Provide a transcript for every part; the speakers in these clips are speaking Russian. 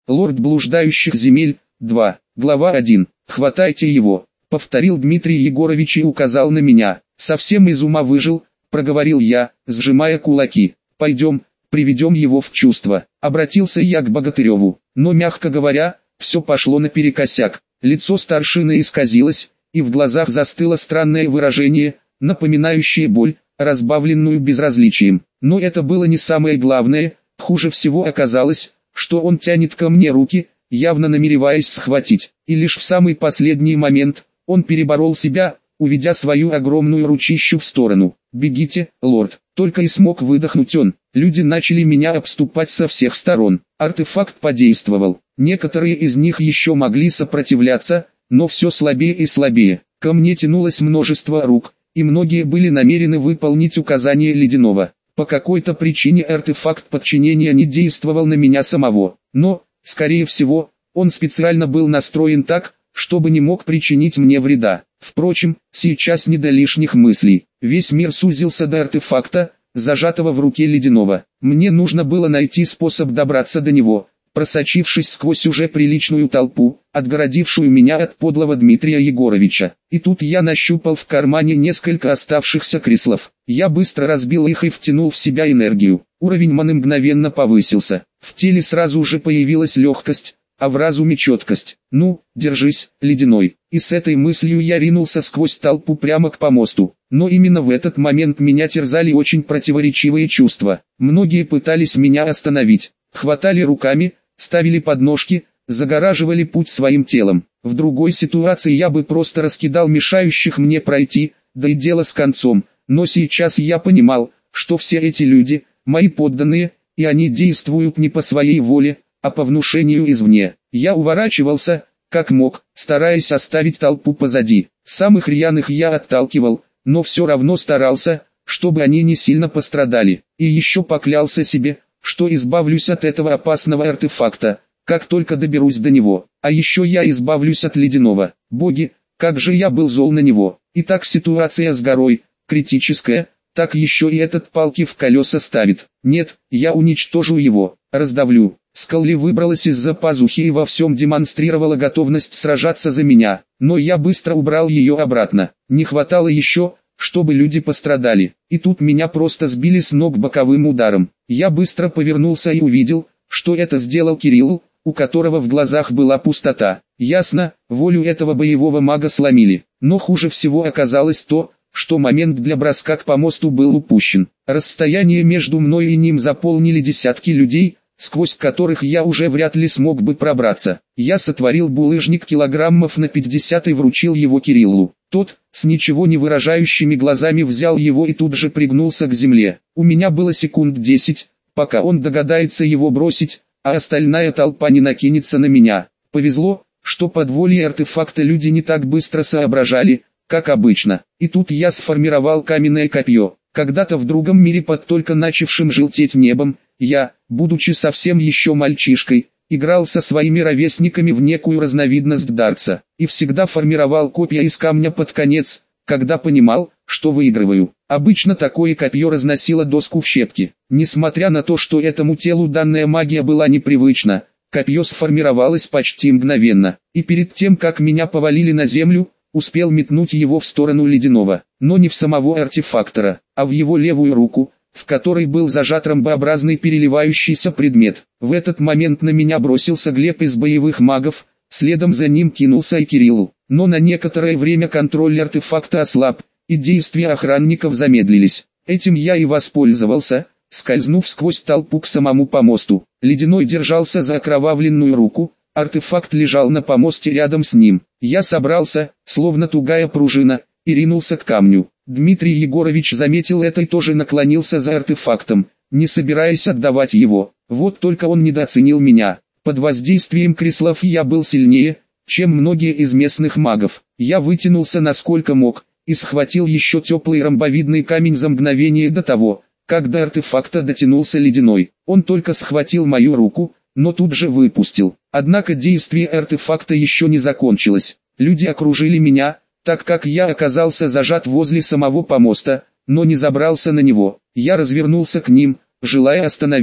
Лорд блуждающих земель, 2. Глава 1. «Хватайте его», — повторил Дмитрий Егорович и указал на меня. «Совсем из ума выжил», — проговорил я, сжимая кулаки. «Пойдем, приведем его в чувство». Обратился я к Богатыреву, но, мягко говоря, все пошло наперекосяк. Лицо старшины исказилось, и в глазах застыло странное выражение, напоминающее боль, разбавленную безразличием. Но это было не самое главное. Хуже всего оказалось, что он тянет ко мне руки, явно намереваясь схватить. И лишь в самый последний момент он переборол себя, уведя свою огромную ручищу в сторону. «Бегите, лорд!» Только и смог выдохнуть он. Люди начали меня обступать со всех сторон. Артефакт подействовал. Некоторые из них еще могли сопротивляться, но все слабее и слабее. Ко мне тянулось множество рук, и многие были намерены выполнить указания Ледяного. По какой-то причине артефакт подчинения не действовал на меня самого, но, скорее всего, он специально был настроен так, чтобы не мог причинить мне вреда. Впрочем, сейчас не до лишних мыслей. Весь мир сузился до артефакта, зажатого в руке Ледяного. Мне нужно было найти способ добраться до него, просочившись сквозь уже приличную толпу, отгородившую меня от подлого Дмитрия Егоровича. И тут я нащупал в кармане несколько оставшихся креслов. Я быстро разбил их и втянул в себя энергию. Уровень маны мгновенно повысился. В теле сразу же появилась легкость, а в разуме четкость. «Ну, держись, Ледяной». И с этой мыслью я ринулся сквозь толпу прямо к помосту. Но именно в этот момент меня терзали очень противоречивые чувства. Многие пытались меня остановить, хватали руками, ставили подножки, загораживали путь своим телом. В другой ситуации я бы просто раскидал мешающих мне пройти, да и дело с концом. Но сейчас я понимал, что все эти люди – мои подданные, и они действуют не по своей воле, а по внушению извне. Я уворачивался, как мог, стараясь оставить толпу позади. Самых рьяных я отталкивал, но все равно старался, чтобы они не сильно пострадали. И еще поклялся себе, что избавлюсь от этого опасного артефакта, как только доберусь до него. А еще я избавлюсь от Ледяного. Боги, как же я был зол на него. И так ситуация с горой, критическая, так еще и этот палки в колеса ставит. Нет, я уничтожу его, раздавлю. Скалли выбралась из-за пазухи и во всем демонстрировала готовность сражаться за меня, но я быстро убрал ее обратно. Не хватало еще, чтобы люди пострадали. И тут меня просто сбили с ног боковым ударом. Я быстро повернулся и увидел, что это сделал Кирилл, у которого в глазах была пустота. Ясно, волю этого боевого мага сломили. Но хуже всего оказалось то, что момент для броска к помосту был упущен. Расстояние между мной и ним заполнили десятки людей, сквозь которых я уже вряд ли смог бы пробраться. Я сотворил булыжник килограммов на 50 и вручил его Кириллу. Тот, с ничего не выражающими глазами взял его и тут же пригнулся к земле. У меня было секунд 10, пока он догадается его бросить, а остальная толпа не накинется на меня. Повезло, что под волей артефакта люди не так быстро соображали, как обычно. И тут я сформировал каменное копье. Когда-то в другом мире под только начавшим желтеть небом, я, будучи совсем еще мальчишкой, играл со своими ровесниками в некую разновидность дартса, и всегда формировал копья из камня под конец, когда понимал, что выигрываю. Обычно такое копье разносило доску в щепки. Несмотря на то, что этому телу данная магия была непривычна, копье сформировалось почти мгновенно, и перед тем, как меня повалили на землю, успел метнуть его в сторону Ледяного, но не в самого артефактора, а в его левую руку, в которой был зажат ромбообразный переливающийся предмет. В этот момент на меня бросился Глеб из боевых магов, следом за ним кинулся и Кириллу. Но на некоторое время контроль артефакта ослаб, и действия охранников замедлились. Этим я и воспользовался, скользнув сквозь толпу к самому помосту. Ледяной держался за окровавленную руку, артефакт лежал на помосте рядом с ним. Я собрался, словно тугая пружина, и ринулся к камню. Дмитрий Егорович заметил это и тоже наклонился за артефактом, не собираясь отдавать его. Вот только он недооценил меня. Под воздействием креслов я был сильнее, чем многие из местных магов. Я вытянулся насколько мог, и схватил еще теплый ромбовидный камень за мгновение до того, как до артефакта дотянулся Ледяной. Он только схватил мою руку, но тут же выпустил. Однако действие артефакта еще не закончилось. Люди окружили меня, так как я оказался зажат возле самого помоста, но не забрался на него. Я развернулся к ним, желая остановить,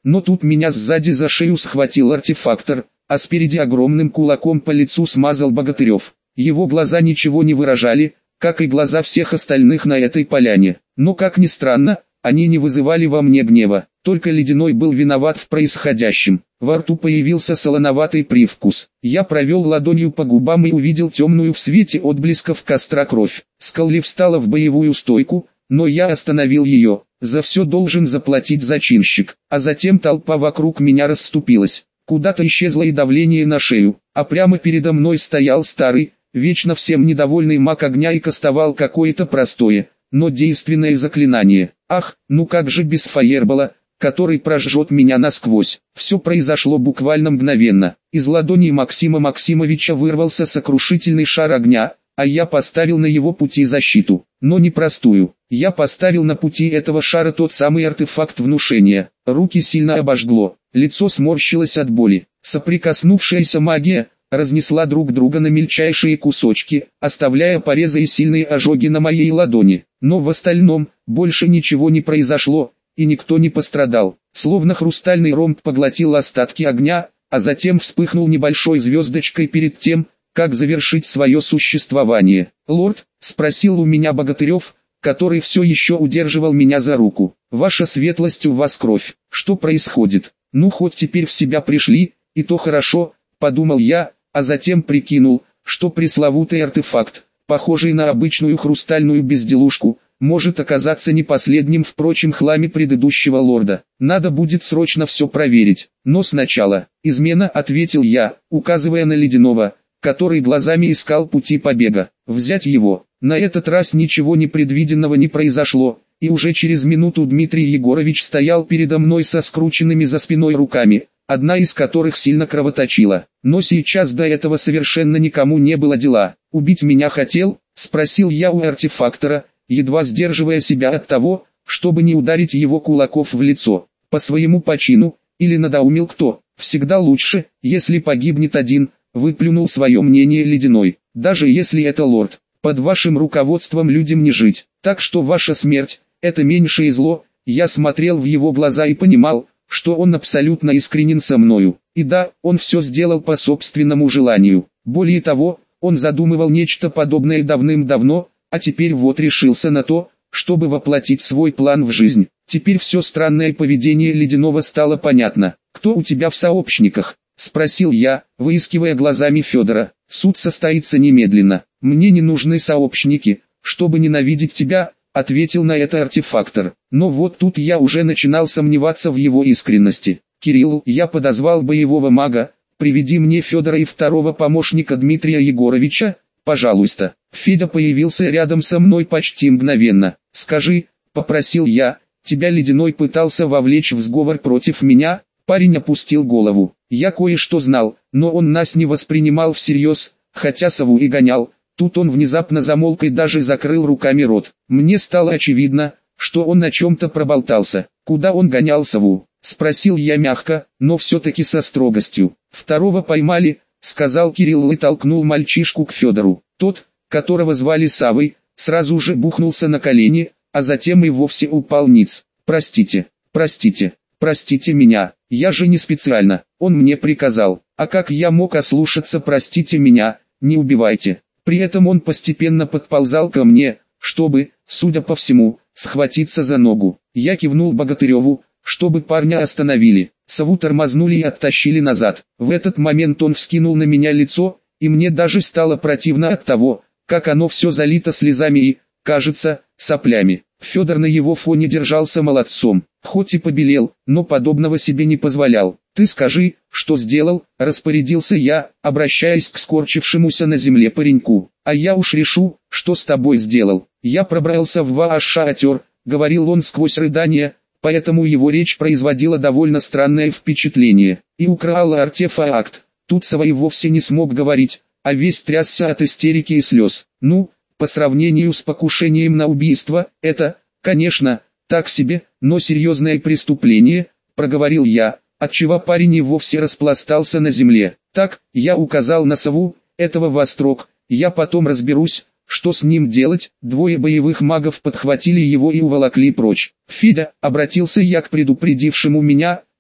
но тут меня сзади за шею схватил артефактор, а спереди огромным кулаком по лицу смазал Богатырев. Его глаза ничего не выражали, как и глаза всех остальных на этой поляне, но как ни странно, они не вызывали во мне гнева, только Ледяной был виноват в происходящем. Во рту появился солоноватый привкус. Я провел ладонью по губам и увидел темную в свете отблесков костра кровь. Скалли встала в боевую стойку, но я остановил ее. За все должен заплатить зачинщик. А затем толпа вокруг меня расступилась. Куда-то исчезло и давление на шею, а прямо передо мной стоял старый, вечно всем недовольный маг огня и кастовал какое-то простое, но действенное заклинание. Ах, ну как же без фаербола, который прожжет меня насквозь. Все произошло буквально мгновенно. Из ладони Максима Максимовича вырвался сокрушительный шар огня, а я поставил на его пути защиту. Но не простую. Я поставил на пути этого шара тот самый артефакт внушения. Руки сильно обожгло, лицо сморщилось от боли. Соприкоснувшаяся магия разнесла друг друга на мельчайшие кусочки, оставляя порезы и сильные ожоги на моей ладони. Но в остальном, больше ничего не произошло, и никто не пострадал. Словно хрустальный ромб поглотил остатки огня, а затем вспыхнул небольшой звездочкой перед тем, как завершить свое существование. «Лорд?» — спросил у меня Богатырев, который все еще удерживал меня за руку. «Ваша светлость, у вас кровь. Что происходит? Ну хоть теперь в себя пришли, и то хорошо», — подумал я, а затем прикинул, что пресловутый артефакт, похожий на обычную хрустальную безделушку, может оказаться не последним в прочем хламе предыдущего лорда. Надо будет срочно все проверить. Но сначала, измена, ответил я, указывая на Ледяного, который глазами искал пути побега. Взять его. На этот раз ничего непредвиденного не произошло, и уже через минуту Дмитрий Егорович стоял передо мной со скрученными за спиной руками, одна из которых сильно кровоточила. Но сейчас до этого совершенно никому не было дела. «Убить меня хотел?» — спросил я у артефактора, едва сдерживая себя от того, чтобы не ударить его кулаков в лицо. По своему почину, или надоумил кто, всегда лучше, если погибнет один, выплюнул свое мнение Ледяной. Даже если это лорд, под вашим руководством людям не жить, так что ваша смерть – это меньшее зло. Я смотрел в его глаза и понимал, что он абсолютно искренен со мною. И да, он все сделал по собственному желанию. Более того, он задумывал нечто подобное давным-давно, а теперь вот решился на то, чтобы воплотить свой план в жизнь. Теперь все странное поведение Ледяного стало понятно. «Кто у тебя в сообщниках?» — спросил я, выискивая глазами Федора. «Суд состоится немедленно. Мне не нужны сообщники, чтобы ненавидеть тебя», — ответил на это артефактор. Но вот тут я уже начинал сомневаться в его искренности. «Кирилл», — я подозвал боевого мага, — «приведи мне Федора и второго помощника Дмитрия Егоровича, пожалуйста». Федя появился рядом со мной почти мгновенно. «Скажи», — попросил я, — «тебя Ледяной пытался вовлечь в сговор против меня?» Парень опустил голову. «Я кое-что знал, но он нас не воспринимал всерьез, хотя сову и гонял». Тут он внезапно замолк и даже закрыл руками рот. Мне стало очевидно, что он о чем-то проболтался. «Куда он гонял сову?» — спросил я мягко, но все-таки со строгостью. «Второго поймали», — сказал Кирилл и толкнул мальчишку к Федору. Тот, которого звали Савой, сразу же бухнулся на колени, а затем и вовсе упал ниц. «Простите, простите, простите меня, я же не специально, он мне приказал. А как я мог ослушаться, простите меня, не убивайте». При этом он постепенно подползал ко мне, чтобы, судя по всему, схватиться за ногу. Я кивнул Богатыреву, чтобы парня остановили. Сову тормознули и оттащили назад. В этот момент он вскинул на меня лицо, и мне даже стало противно от того, как оно все залито слезами и, кажется, соплями. Федор на его фоне держался молодцом, хоть и побелел, но подобного себе не позволял. «Ты скажи, что сделал?» – распорядился я, обращаясь к скорчившемуся на земле пареньку. «А я уж решу, что с тобой сделал. Я пробрался в ваш шатер», – говорил он сквозь рыдания, поэтому его речь производила довольно странное впечатление. «И украл артефакт». Тут Сава и вовсе не смог говорить, а весь трясся от истерики и слез. «Ну, по сравнению с покушением на убийство, это, конечно, так себе, но серьезное преступление», – проговорил я, отчего парень и вовсе распластался на земле. «Так», – я указал на сову, – «этого во строк, я потом разберусь, что с ним делать». Двое боевых магов подхватили его и уволокли прочь. «Федя», – обратился я к предупредившему меня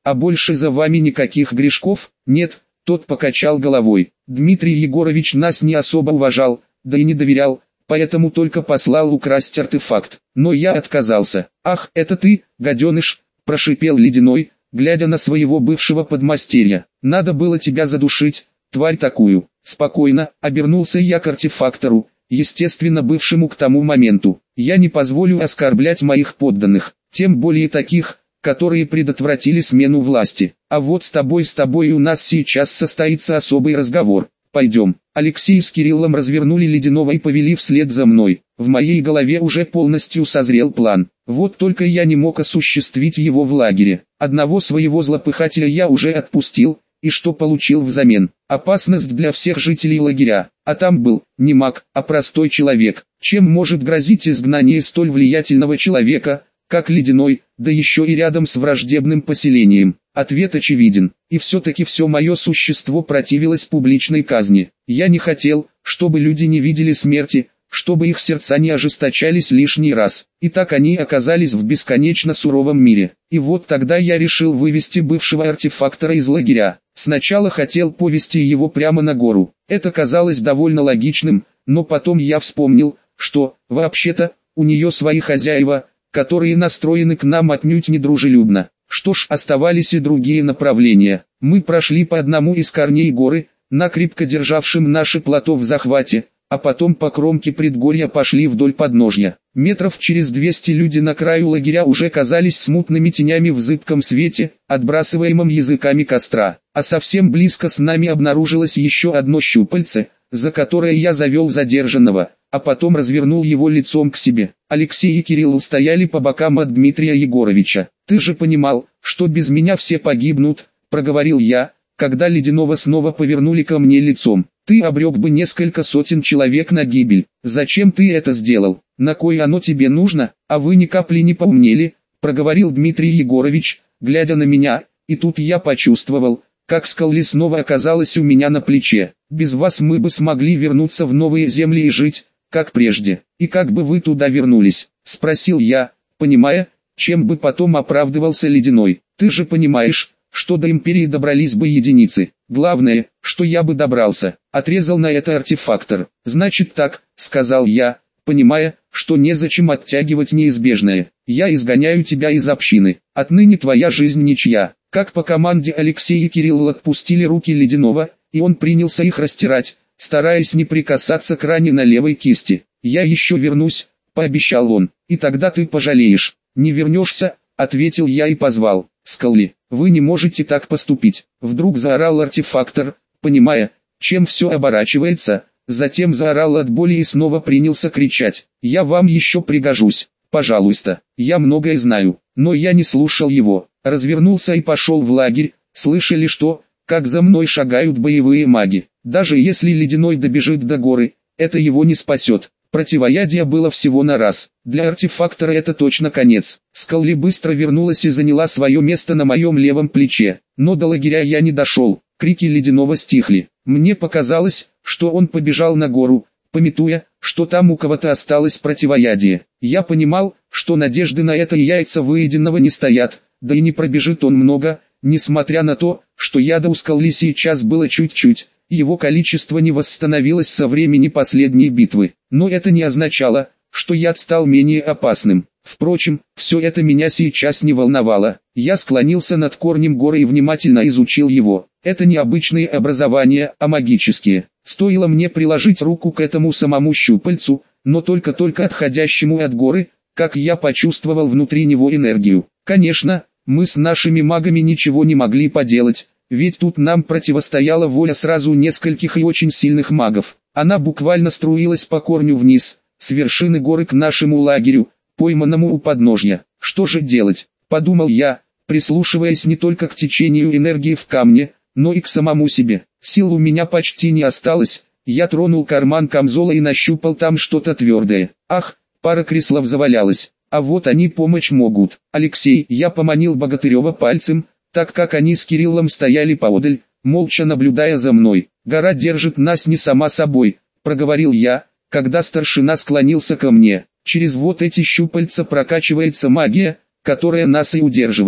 А больше за вами никаких грешков? Нет, тот покачал головой. Дмитрий Егорович нас не особо уважал, да и не доверял, поэтому только послал украсть артефакт. Но я отказался. Ах, это ты, гаденыш, прошипел Ледяной, глядя на своего бывшего подмастерья. Надо было тебя задушить, тварь такую. Спокойно, обернулся я к артефактору, естественно бывшему к тому моменту. Я не позволю оскорблять моих подданных, тем более таких, которые предотвратили смену власти. А вот с тобой у нас сейчас состоится особый разговор. Пойдем. Алексей с Кириллом развернули Ледяного и повели вслед за мной. В моей голове уже полностью созрел план. Вот только я не мог осуществить его в лагере. Одного своего злопыхателя я уже отпустил, и что получил взамен? Опасность для всех жителей лагеря. А там был не маг, а простой человек. Чем может грозить изгнание столь влиятельного человека, как Ледяной, да еще и рядом с враждебным поселением? Ответ очевиден. И все-таки все мое существо противилось публичной казни. Я не хотел, чтобы люди не видели смерти, чтобы их сердца не ожесточались лишний раз. И так они оказались в бесконечно суровом мире. И вот тогда я решил вывести бывшего артефактора из лагеря. Сначала хотел повести его прямо на гору. Это казалось довольно логичным, но потом я вспомнил, что, вообще-то, у нее свои хозяева, которые настроены к нам отнюдь недружелюбно. Что ж, оставались и другие направления. Мы прошли по одному из корней горы, накрепко державшим наше плато в захвате, а потом по кромке предгорья пошли вдоль подножья. Метров через 200 люди на краю лагеря уже казались смутными тенями в зыбком свете, отбрасываемом языками костра. А совсем близко с нами обнаружилось еще одно щупальце, за которое я завел задержанного, а потом развернул его лицом к себе. Алексей и Кирилл стояли по бокам от Дмитрия Егоровича. «Ты же понимал, что без меня все погибнут», — проговорил я, когда Ледяного снова повернули ко мне лицом. «Ты обрек бы несколько сотен человек на гибель. Зачем ты это сделал? На кой оно тебе нужно? А вы ни капли не поумнели», — проговорил Дмитрий Егорович, глядя на меня, и тут я почувствовал, как скалли снова оказалась у меня на плече. «Без вас мы бы смогли вернуться в новые земли и жить, как прежде. И как бы вы туда вернулись?» — спросил я, понимая, чем бы потом оправдывался Ледяной. «Ты же понимаешь, что до империи добрались бы единицы. Главное, что я бы добрался», — отрезал на это артефактор. «Значит так», — сказал я, понимая, что незачем оттягивать неизбежное. «Я изгоняю тебя из общины. Отныне твоя жизнь ничья». Как по команде Алексей и Кирилл отпустили руки Ледяного, и он принялся их растирать, стараясь не прикасаться к ране на левой кисти. «Я еще вернусь», — пообещал он, — «и тогда ты пожалеешь». «Не вернешься», — ответил я и позвал. «Скалли, вы не можете так поступить», — вдруг заорал артефактор, понимая, чем все оборачивается, затем заорал от боли и снова принялся кричать. «Я вам еще пригожусь, пожалуйста, я многое знаю». Но я не слушал его, развернулся и пошел в лагерь. Слышали что, как за мной шагают боевые маги. Даже если Ледяной добежит до горы, это его не спасет. Противоядие было всего на раз. Для артефактора это точно конец. Скалли быстро вернулась и заняла свое место на моем левом плече. Но до лагеря я не дошел. Крики Ледяного стихли. Мне показалось, что он побежал на гору, памятуя, что там у кого-то осталось противоядие. Я понимал, что надежды на это яйца выеденного не стоят, да и не пробежит он много, несмотря на то, что яда у Скалли сейчас было чуть-чуть. Его количество не восстановилось со времени последней битвы, но это не означало, что яд стал менее опасным. Впрочем, все это меня сейчас не волновало. Я склонился над корнем горы и внимательно изучил его. Это не обычные образования, а магические. Стоило мне приложить руку к этому самому щупальцу, но только отходящему от горы, как я почувствовал внутри него энергию. Конечно, мы с нашими магами ничего не могли поделать, ведь тут нам противостояла воля сразу нескольких и очень сильных магов. Она буквально струилась по корню вниз, с вершины горы к нашему лагерю, пойманному у подножья. Что же делать, подумал я, прислушиваясь не только к течению энергии в камне, но и к самому себе. Сил у меня почти не осталось, я тронул карман камзола и нащупал там что-то твердое. Ах, пара креслов завалялась, а вот они помочь могут. «Алексей», я поманил Богатырева пальцем, так как они с Кириллом стояли поодаль, молча наблюдая за мной. «Гора держит нас не сама собой», — проговорил я, когда старшина склонился ко мне. «Через вот эти щупальца прокачивается магия, которая нас и удерживает.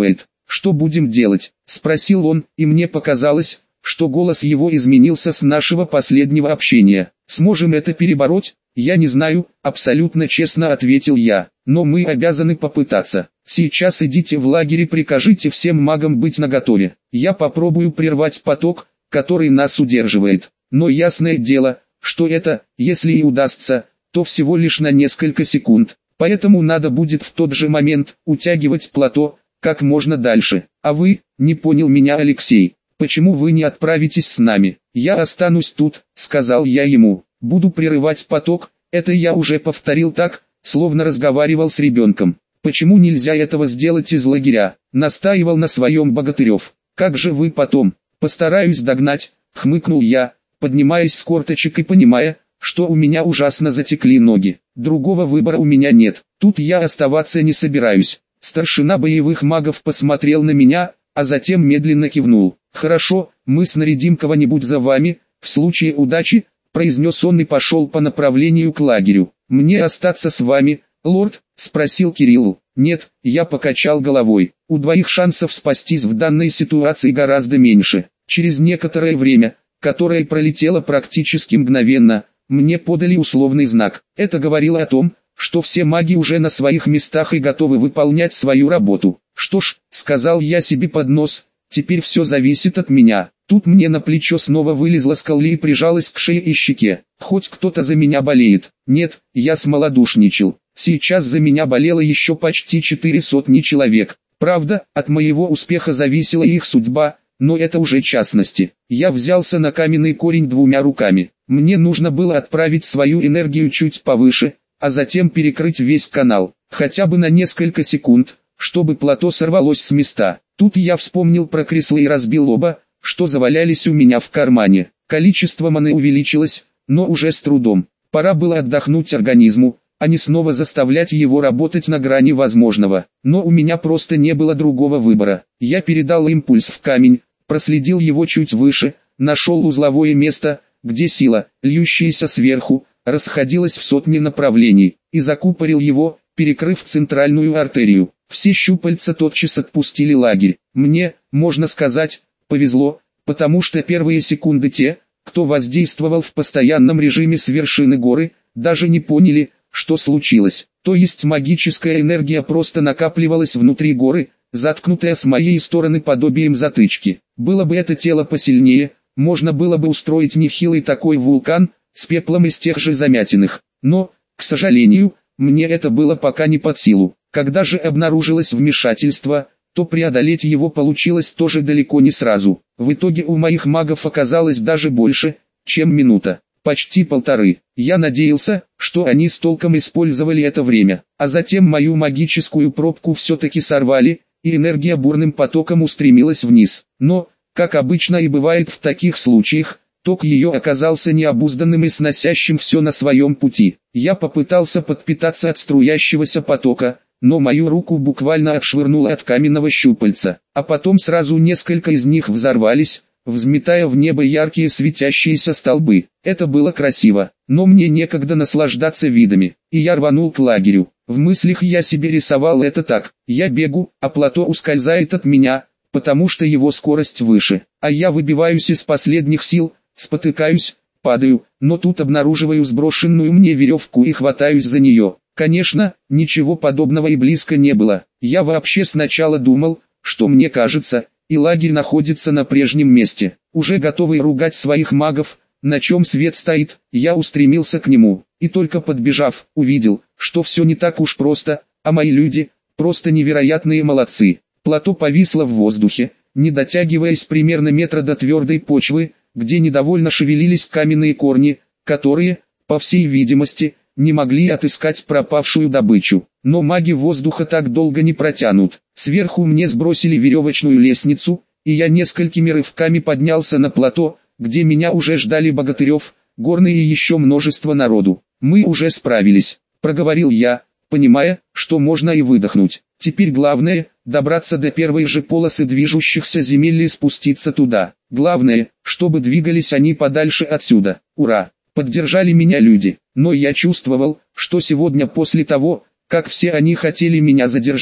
«Что будем делать?» – спросил он, и мне показалось, что голос его изменился с нашего последнего общения. «Сможем это перебороть?» «Я не знаю», – абсолютно честно ответил я, – «но мы обязаны попытаться. Сейчас идите в лагерь и прикажите всем магам быть наготове. Я попробую прервать поток, который нас удерживает. Но ясное дело, что это, если и удастся, то всего лишь на несколько секунд. Поэтому надо будет в тот же момент утягивать плато как можно дальше. А вы, не понял меня Алексей, почему вы не отправитесь с нами? Я останусь тут», – сказал я ему. «Буду прерывать поток», это я уже повторил так, словно разговаривал с ребенком. «Почему нельзя этого сделать из лагеря?» – настаивал на своем Богатырев. «Как же вы потом?» «Постараюсь догнать», – хмыкнул я, поднимаясь с корточек и понимая, что у меня ужасно затекли ноги. Другого выбора у меня нет, тут я оставаться не собираюсь. Старшина боевых магов посмотрел на меня, а затем медленно кивнул. «Хорошо, мы снарядим кого-нибудь за вами, в случае удачи», – произнес он и пошел по направлению к лагерю. «Мне остаться с вами, лорд?» – спросил Кирилл. «Нет», – я покачал головой. «У двоих шансов спастись в данной ситуации гораздо меньше». Через некоторое время, которое пролетело практически мгновенно, мне подали условный знак. Это говорило о том, что все маги уже на своих местах и готовы выполнять свою работу. «Что ж», – сказал я себе под нос, – «теперь все зависит от меня». Тут мне на плечо снова вылезла скалли и прижалась к шее и щеке. Хоть кто-то за меня болеет. Нет, я смолодушничал. Сейчас за меня болело еще почти 400 человек. Правда, от моего успеха зависела их судьба, но это уже частности. Я взялся на каменный корень двумя руками. Мне нужно было отправить свою энергию чуть повыше, а затем перекрыть весь канал, хотя бы на несколько секунд, чтобы плато сорвалось с места. Тут я вспомнил про кресло и разбил оба, что завалялись у меня в кармане. Количество маны увеличилось, но уже с трудом. Пора было отдохнуть организму, а не снова заставлять его работать на грани возможного. Но у меня просто не было другого выбора. Я передал импульс в камень, проследил его чуть выше, нашел узловое место, где сила, льющаяся сверху, расходилась в сотни направлений, и закупорил его, перекрыв центральную артерию. Все щупальца тотчас отпустили лагерь. Мне, можно сказать, повезло, потому что первые секунды те, кто воздействовал в постоянном режиме с вершины горы, даже не поняли, что случилось. То есть магическая энергия просто накапливалась внутри горы, заткнутая с моей стороны подобием затычки. Было бы это тело посильнее, можно было бы устроить нехилый такой вулкан, с пеплом из тех же замятиных. Но, к сожалению, мне это было пока не под силу. Когда же обнаружилось вмешательство, то преодолеть его получилось тоже далеко не сразу. В итоге у моих магов оказалось даже больше, чем минута. Почти полторы. Я надеялся, что они с толком использовали это время. А затем мою магическую пробку все-таки сорвали, и энергия бурным потоком устремилась вниз. Но, как обычно и бывает в таких случаях, ток ее оказался необузданным и сносящим все на своем пути. Я попытался подпитаться от струящегося потока, но мою руку буквально отшвырнуло от каменного щупальца, а потом сразу несколько из них взорвались, взметая в небо яркие светящиеся столбы. Это было красиво, но мне некогда наслаждаться видами, и я рванул к лагерю. В мыслях я себе рисовал это так: я бегу, а плато ускользает от меня, потому что его скорость выше, а я выбиваюсь из последних сил, спотыкаюсь, падаю, но тут обнаруживаю сброшенную мне веревку и хватаюсь за нее. Конечно, ничего подобного и близко не было. Я вообще сначала думал, что мне кажется, и лагерь находится на прежнем месте. Уже готовый ругать своих магов, на чем свет стоит, я устремился к нему, и только подбежав, увидел, что все не так уж просто, а мои люди, просто невероятные молодцы. Плато повисло в воздухе, не дотягиваясь примерно метра до твердой почвы, где недовольно шевелились каменные корни, которые, по всей видимости, не могли отыскать пропавшую добычу. Но маги воздуха так долго не протянут. Сверху мне сбросили веревочную лестницу, и я несколькими рывками поднялся на плато, где меня уже ждали Богатырев, Горный и еще множество народу. «Мы уже справились», — проговорил я, понимая, что можно и выдохнуть. Теперь главное — добраться до первой же полосы движущихся земель и спуститься туда. Главное, чтобы двигались они подальше отсюда. Ура! Поддержали меня люди, но я чувствовал, что сегодня после того, как все они хотели меня задержать,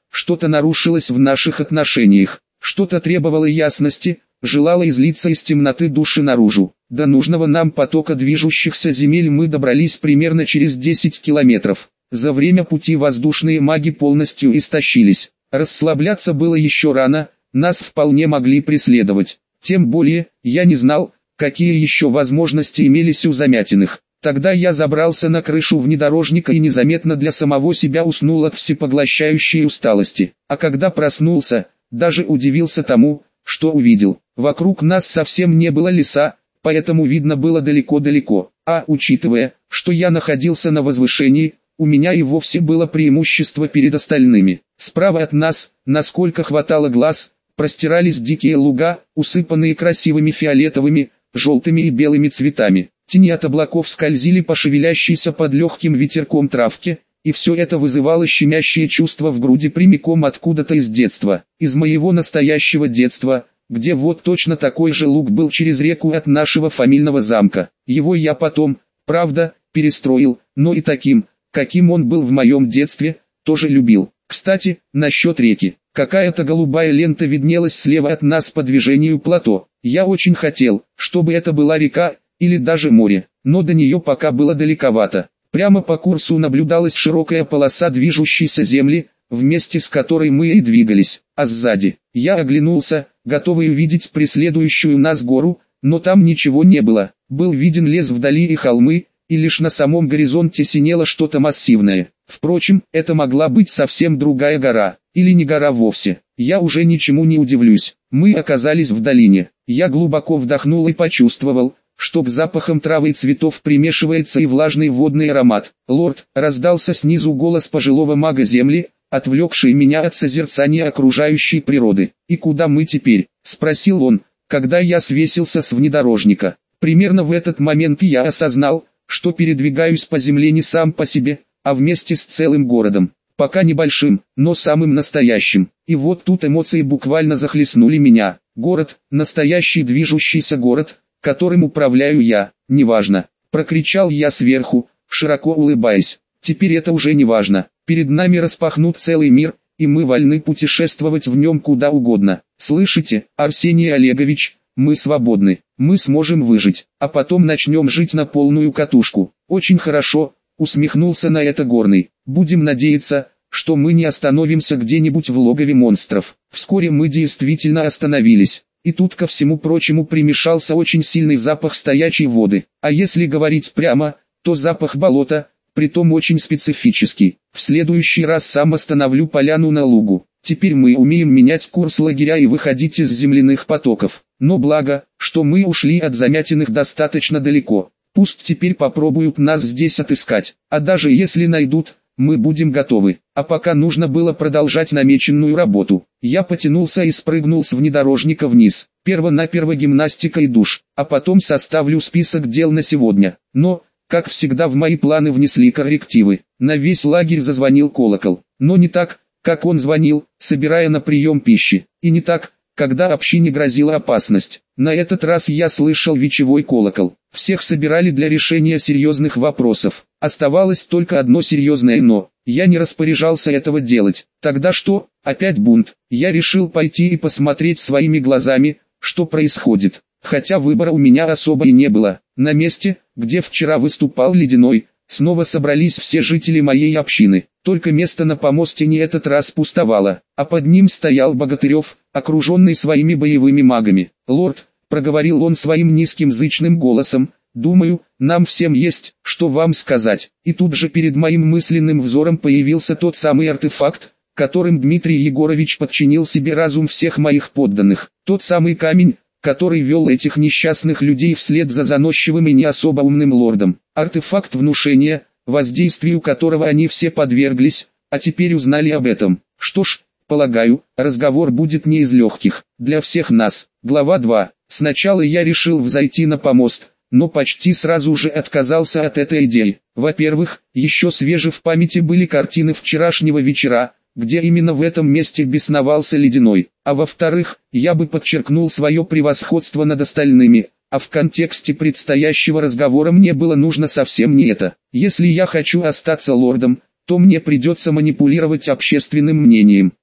что-то нарушилось в наших отношениях, что-то требовало ясности, желало излиться из темноты души наружу. До нужного нам потока движущихся земель мы добрались примерно через 10 километров. За время пути воздушные маги полностью истощились. Расслабляться было еще рано, нас вполне могли преследовать. Тем более, я не знал, какие еще возможности имелись у Замятиных. Тогда я забрался на крышу внедорожника и незаметно для самого себя уснул от всепоглощающей усталости. А когда проснулся, даже удивился тому, что увидел. Вокруг нас совсем не было леса, поэтому видно было далеко-далеко. А учитывая, что я находился на возвышении, у меня и вовсе было преимущество перед остальными. Справа от нас, насколько хватало глаз, простирались дикие луга, усыпанные красивыми фиолетовыми, желтыми и белыми цветами. Тени от облаков скользили по шевелящейся под легким ветерком травке, и все это вызывало щемящее чувство в груди прямиком откуда-то из детства. Из моего настоящего детства, где вот точно такой же луг был через реку от нашего фамильного замка. Его я потом, правда, перестроил, но и таким, каким он был в моем детстве, тоже любил. Кстати, насчет реки. Какая-то голубая лента виднелась слева от нас по движению плато. Я очень хотел, чтобы это была река, или даже море, но до нее пока было далековато. Прямо по курсу наблюдалась широкая полоса движущейся земли, вместе с которой мы и двигались, а сзади. Я оглянулся, готовый увидеть преследующую нас гору, но там ничего не было. Был виден лес вдали и холмы, и лишь на самом горизонте синело что-то массивное. Впрочем, это могла быть совсем другая гора, или не гора вовсе. Я уже ничему не удивлюсь. Мы оказались в долине. Я глубоко вдохнул и почувствовал, что к запахам травы и цветов примешивается и влажный водный аромат. «Лорд», — раздался снизу голос пожилого мага земли, отвлекший меня от созерцания окружающей природы. «И куда мы теперь?» — спросил он, когда я свесился с внедорожника. Примерно в этот момент я осознал, что передвигаюсь по земле не сам по себе, а вместе с целым городом. Пока небольшим, но самым настоящим. И вот тут эмоции буквально захлестнули меня. Город, настоящий движущийся город, которым управляю я, неважно. Прокричал я сверху, широко улыбаясь. Теперь это уже не важно. Перед нами распахнут целый мир, и мы вольны путешествовать в нем куда угодно. Слышите, Арсений Олегович, мы свободны, мы сможем выжить, а потом начнем жить на полную катушку. Очень хорошо, усмехнулся на это Горный. Будем надеяться, что мы не остановимся где-нибудь в логове монстров. Вскоре мы действительно остановились. И тут ко всему прочему примешался очень сильный запах стоячей воды. А если говорить прямо, то запах болота, притом очень специфический. В следующий раз сам остановлю поляну на лугу. Теперь мы умеем менять курс лагеря и выходить из земляных потоков. Но благо, что мы ушли от Замятиных достаточно далеко. Пусть теперь попробуют нас здесь отыскать. А даже если найдут, мы будем готовы. А пока нужно было продолжать намеченную работу. Я потянулся и спрыгнул с внедорожника вниз. Перво-наперво гимнастика и душ, а потом составлю список дел на сегодня. Но, как всегда, в мои планы внесли коррективы. На весь лагерь зазвонил колокол. Но не так, как он звонил, собирая на прием пищи. И не так, когда общине грозила опасность. На этот раз я слышал вечевой колокол. Всех собирали для решения серьезных вопросов. Оставалось только одно серьезное «но». Я не распоряжался этого делать. Тогда что? Опять бунт. Я решил пойти и посмотреть своими глазами, что происходит. Хотя выбора у меня особо и не было. На месте, где вчера выступал Ледяной, снова собрались все жители моей общины. Только место на помосте не этот раз пустовало, а под ним стоял Богатырев, окруженный своими боевыми магами. «Лорд», — проговорил он своим низким зычным голосом, — «думаю, нам всем есть, что вам сказать». И тут же перед моим мысленным взором появился тот самый артефакт, которым Дмитрий Егорович подчинил себе разум всех моих подданных. Тот самый камень, который вел этих несчастных людей вслед за заносчивым и не особо умным лордом. Артефакт внушения, воздействию которого они все подверглись, а теперь узнали об этом. Что ж, полагаю, разговор будет не из легких, для всех нас. Глава 2. Сначала я решил взойти на помост, но почти сразу же отказался от этой идеи. Во-первых, еще свежи в памяти были картины вчерашнего вечера, где именно в этом месте бесновался Ледяной. А во-вторых, я бы подчеркнул свое превосходство над остальными, а в контексте предстоящего разговора мне было нужно совсем не это. Если я хочу остаться лордом, то мне придется манипулировать общественным мнением.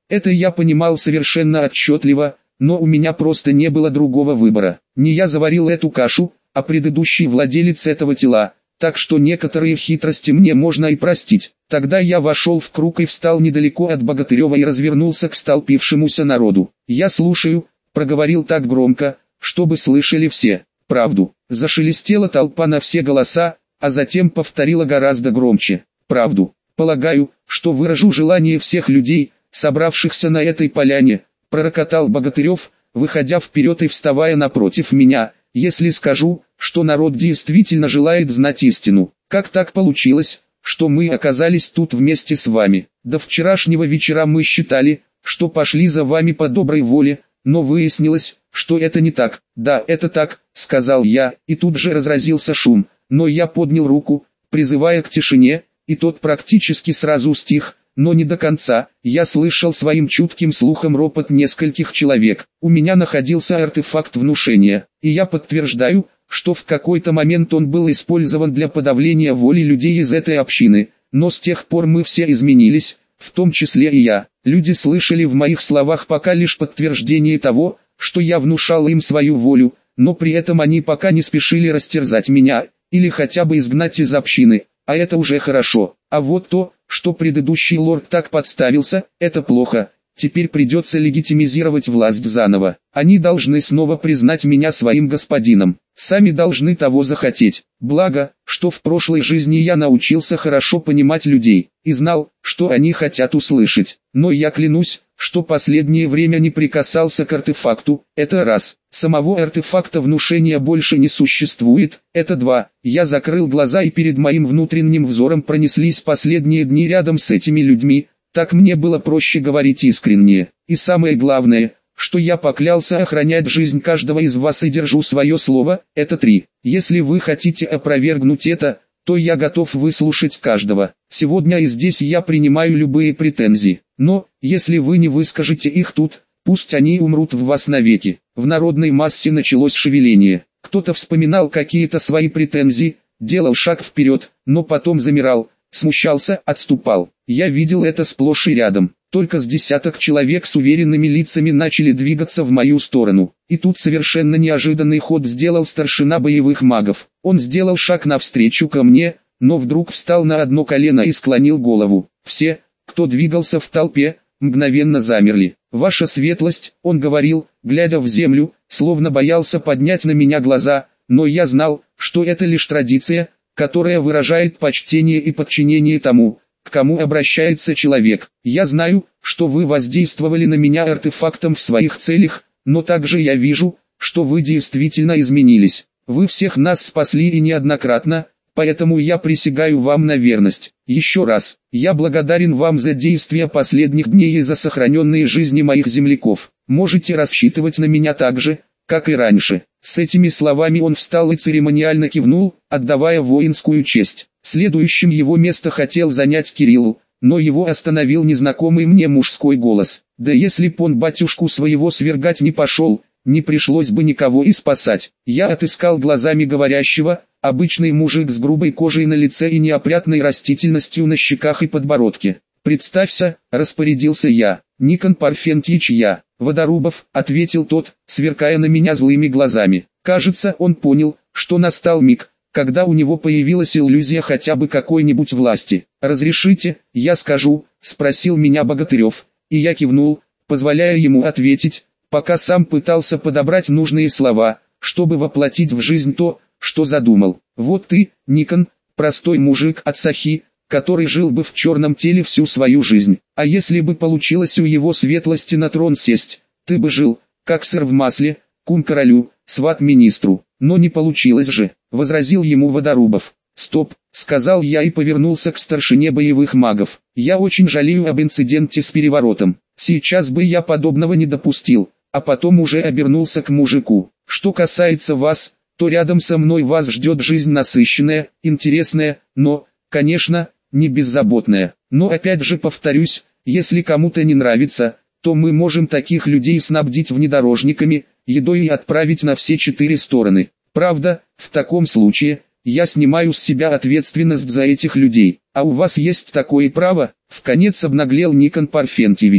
Это я понимал совершенно отчетливо, но у меня просто не было другого выбора. Не я заварил эту кашу, а предыдущий владелец этого тела, так что некоторые хитрости мне можно и простить. Тогда я вошел в круг и встал недалеко от Богатырева и развернулся к столпившемуся народу. «Я слушаю», — проговорил так громко, чтобы слышали все. «Правду». Зашелестела толпа на все голоса, а затем повторила гораздо громче. «Правду. Полагаю, что выражу желание всех людей, собравшихся на этой поляне», — пророкотал Богатырев, выходя вперед и вставая напротив меня, «если скажу, что народ действительно желает знать истину. Как так получилось, что мы оказались тут вместе с вами? До вчерашнего вечера мы считали, что пошли за вами по доброй воле, но выяснилось, что это не так». «Да, это так», — сказал я, и тут же разразился шум, но я поднял руку, призывая к тишине, и тот практически сразу стих, но не до конца. Я слышал своим чутким слухом ропот нескольких человек. У меня находился артефакт внушения, и я подтверждаю, что в какой-то момент он был использован для подавления воли людей из этой общины, но с тех пор мы все изменились, в том числе и я. Люди слышали в моих словах пока лишь подтверждение того, что я внушал им свою волю, но при этом они пока не спешили растерзать меня, или хотя бы изгнать из общины, а это уже хорошо. А вот то, что предыдущий лорд так подставился, это плохо. Теперь придется легитимизировать власть заново. Они должны снова признать меня своим господином. Сами должны того захотеть. Благо, что в прошлой жизни я научился хорошо понимать людей, и знал, что они хотят услышать. Но я клянусь, что последнее время не прикасался к артефакту, это раз. Самого артефакта внушения больше не существует, это два. Я закрыл глаза, и перед моим внутренним взором пронеслись последние дни рядом с этими людьми. Так мне было проще говорить искренне. И самое главное, что я поклялся охранять жизнь каждого из вас и держу свое слово, это три. Если вы хотите опровергнуть это, то я готов выслушать каждого. Сегодня и здесь я принимаю любые претензии. Но, если вы не выскажете их тут, пусть они умрут в вас навеки. В народной массе началось шевеление. Кто-то вспоминал какие-то свои претензии, делал шаг вперед, но потом замирал, смущался, отступал. Я видел это сплошь и рядом. Только с десяток человек с уверенными лицами начали двигаться в мою сторону. И тут совершенно неожиданный ход сделал старшина боевых магов. Он сделал шаг навстречу ко мне, но вдруг встал на одно колено и склонил голову. Все, кто двигался в толпе, мгновенно замерли. «Ваша светлость», — он говорил, глядя в землю, словно боялся поднять на меня глаза, но я знал, что это лишь традиция, которая выражает почтение и подчинение тому, к кому обращается человек. «Я знаю, что вы воздействовали на меня артефактом в своих целях, но также я вижу, что вы действительно изменились. Вы всех нас спасли и неоднократно, поэтому я присягаю вам на верность. Еще раз, я благодарен вам за действия последних дней и за сохраненные жизни моих земляков. Можете рассчитывать на меня так же, как и раньше». С этими словами он встал и церемониально кивнул, отдавая воинскую честь. Следующим его место хотел занять Кирилл, но его остановил незнакомый мне мужской голос. Да если б он батюшку своего свергать не пошел, не пришлось бы никого и спасать. Я отыскал глазами говорящего, обычный мужик с грубой кожей на лице и неопрятной растительностью на щеках и подбородке. «Представься», — распорядился я. «Никон Парфентьевич я». «Водорубов», — ответил тот, сверкая на меня злыми глазами. Кажется, он понял, что настал миг, когда у него появилась иллюзия хотя бы какой-нибудь власти. «Разрешите, я скажу?» — спросил меня Богатырев, и я кивнул, позволяя ему ответить, пока сам пытался подобрать нужные слова, чтобы воплотить в жизнь то, что задумал. «Вот ты, Никон, простой мужик от Сахи, который жил бы в черном теле всю свою жизнь. А если бы получилось у его светлости на трон сесть, ты бы жил, как сыр в масле, кум королю, сват министру. Но не получилось же», — возразил ему Водорубов. «Стоп», — сказал я и повернулся к старшине боевых магов. «Я очень жалею об инциденте с переворотом. Сейчас бы я подобного не допустил», а потом уже обернулся к мужику. «Что касается вас, то рядом со мной вас ждет жизнь насыщенная, интересная, но, конечно, не беззаботная. Но опять же повторюсь, если кому-то не нравится, то мы можем таких людей снабдить внедорожниками, едой и отправить на все 4 стороны. Правда, в таком случае, я снимаю с себя ответственность за этих людей. А у вас есть такое право?» Вконец обнаглел Никон Парфентьевич.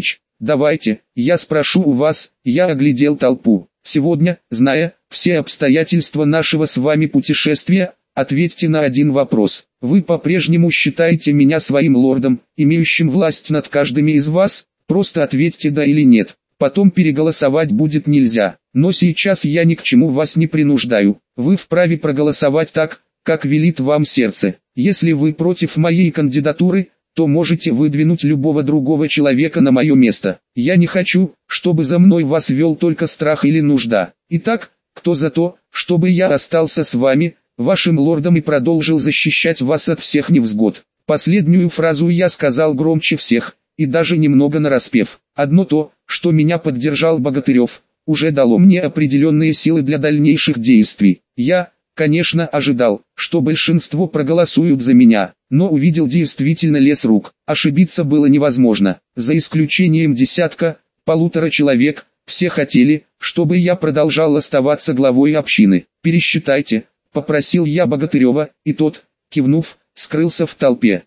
Давайте, я спрошу у вас, я оглядел толпу. Сегодня, зная все обстоятельства нашего с вами путешествия, ответьте на один вопрос. Вы по-прежнему считаете меня своим лордом, имеющим власть над каждым из вас? Просто ответьте да или нет. Потом переголосовать будет нельзя. Но сейчас я ни к чему вас не принуждаю. Вы вправе проголосовать так, как велит вам сердце. Если вы против моей кандидатуры, то можете выдвинуть любого другого человека на мое место. Я не хочу, чтобы за мной вас вел только страх или нужда. Итак, кто за то, чтобы я остался с вами, вашим лордом, и продолжил защищать вас от всех невзгод? Последнюю фразу я сказал громче всех, и даже немного нараспев. Одно то, что меня поддержал Богатырев, уже дало мне определенные силы для дальнейших действий. Я, конечно, ожидал, что большинство проголосуют за меня, но увидел действительно лес рук. Ошибиться было невозможно. За исключением десятка-полутора человек, все хотели, чтобы я продолжал оставаться главой общины. «Пересчитайте», — попросил я Богатырева, и тот, кивнув, скрылся в толпе.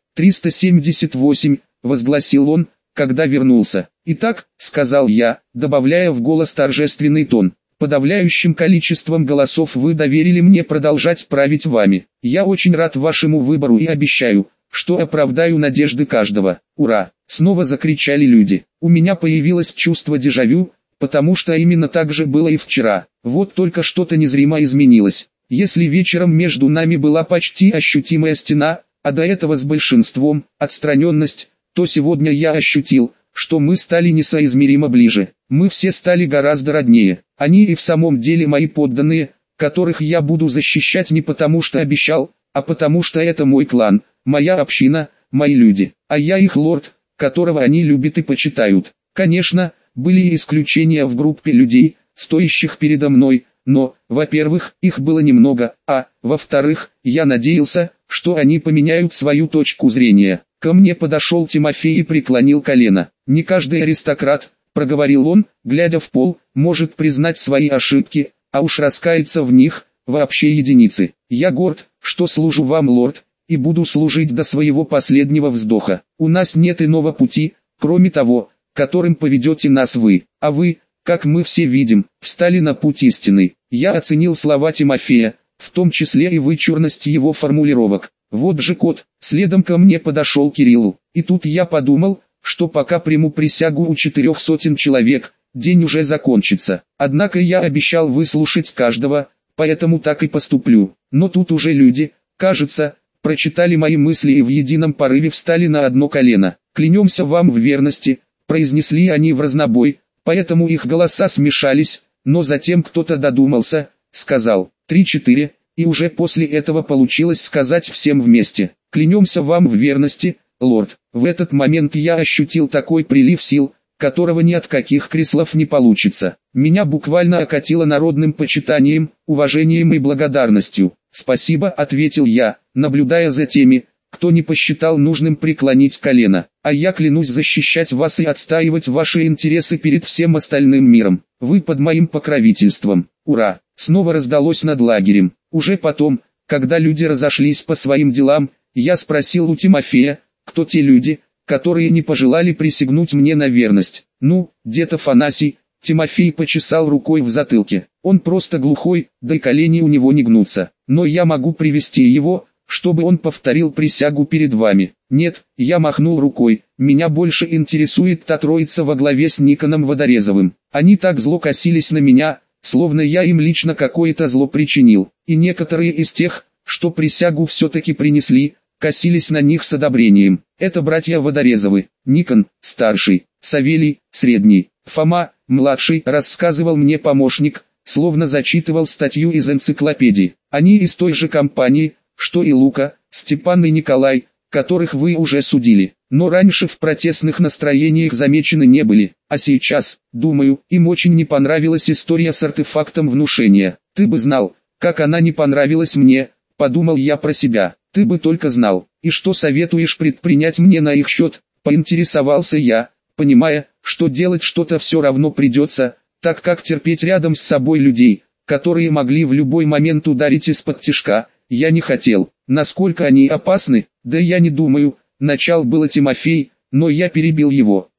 «378», — возгласил он, когда вернулся. «Итак», — сказал я, добавляя в голос торжественный тон, «подавляющим количеством голосов вы доверили мне продолжать править вами. Я очень рад вашему выбору и обещаю, что оправдаю надежды каждого». «Ура!» — снова закричали люди. У меня появилось чувство дежавю, потому что именно так же было и вчера. Вот только что-то незримо изменилось. Если вечером между нами была почти ощутимая стена, а до этого с большинством отстраненность, то сегодня я ощутил, что мы стали несоизмеримо ближе. Мы все стали гораздо роднее. Они и в самом деле мои подданные, которых я буду защищать не потому что обещал, а потому что это мой клан, моя община, мои люди, а я их лорд, которого они любят и почитают. Конечно, были и исключения в группе людей, стоящих передо мной, но, во-первых, их было немного, а, во-вторых, я надеялся, что они поменяют свою точку зрения. Ко мне подошел Тимофей и преклонил колено. «Не каждый аристократ», — проговорил он, глядя в пол, «может признать свои ошибки, а уж раскаяться в них, вообще единицы. Я горд, что служу вам, лорд, и буду служить до своего последнего вздоха. У нас нет иного пути, кроме того, которым поведете нас вы, а вы, как мы все видим, встали на путь истины». Я оценил слова Тимофея, в том числе и вычурность его формулировок. Вот же кот. Следом ко мне подошел Кирилл, и тут я подумал, что пока приму присягу у 400 человек, день уже закончится. Однако я обещал выслушать каждого, поэтому так и поступлю. Но тут уже люди, кажется, прочитали мои мысли и в едином порыве встали на одно колено. «Клянемся вам в верности», — произнесли они вразнобой, поэтому их голоса смешались, но затем кто-то додумался, сказал «3-4», и уже после этого получилось сказать всем вместе: «Клянемся вам в верности, лорд». В этот момент я ощутил такой прилив сил, которого ни от каких креслов не получится. Меня буквально окатило народным почитанием, уважением и благодарностью. «Спасибо», — ответил я, наблюдая за теми, кто не посчитал нужным преклонить колено. «А я клянусь защищать вас и отстаивать ваши интересы перед всем остальным миром. Вы под моим покровительством. Ура!» Снова раздалось над лагерем. Уже потом, когда люди разошлись по своим делам, я спросил у Тимофея, кто те люди, которые не пожелали присягнуть мне на верность. «Ну, дед Афанасий», — Тимофей почесал рукой в затылке. «Он просто глухой, да и колени у него не гнутся. Но я могу привести его, чтобы он повторил присягу перед вами». «Нет», — я махнул рукой, — «меня больше интересует та троица во главе с Никоном Водорезовым. Они так зло косились на меня, словно я им лично какое-то зло причинил. И некоторые из тех, что присягу все-таки принесли, косились на них с одобрением. Это братья Водорезовы: Никон, старший, Савелий, средний, Фома, младший», — рассказывал мне помощник, словно зачитывал статью из энциклопедии. «Они из той же компании, что и Лука, Степан и Николай, которых вы уже судили, но раньше в протестных настроениях замечены не были, а сейчас, думаю, им очень не понравилась история с артефактом внушения. Ты бы знал, как она не понравилась мне», — подумал я про себя. «Ты бы только знал. И что советуешь предпринять мне на их счет?» — поинтересовался я, понимая, что делать что-то все равно придется, так как терпеть рядом с собой людей, которые могли в любой момент ударить из-под тишка, я не хотел. «Насколько они опасны?» «Да я не думаю», — начал было Тимофей, но я перебил его.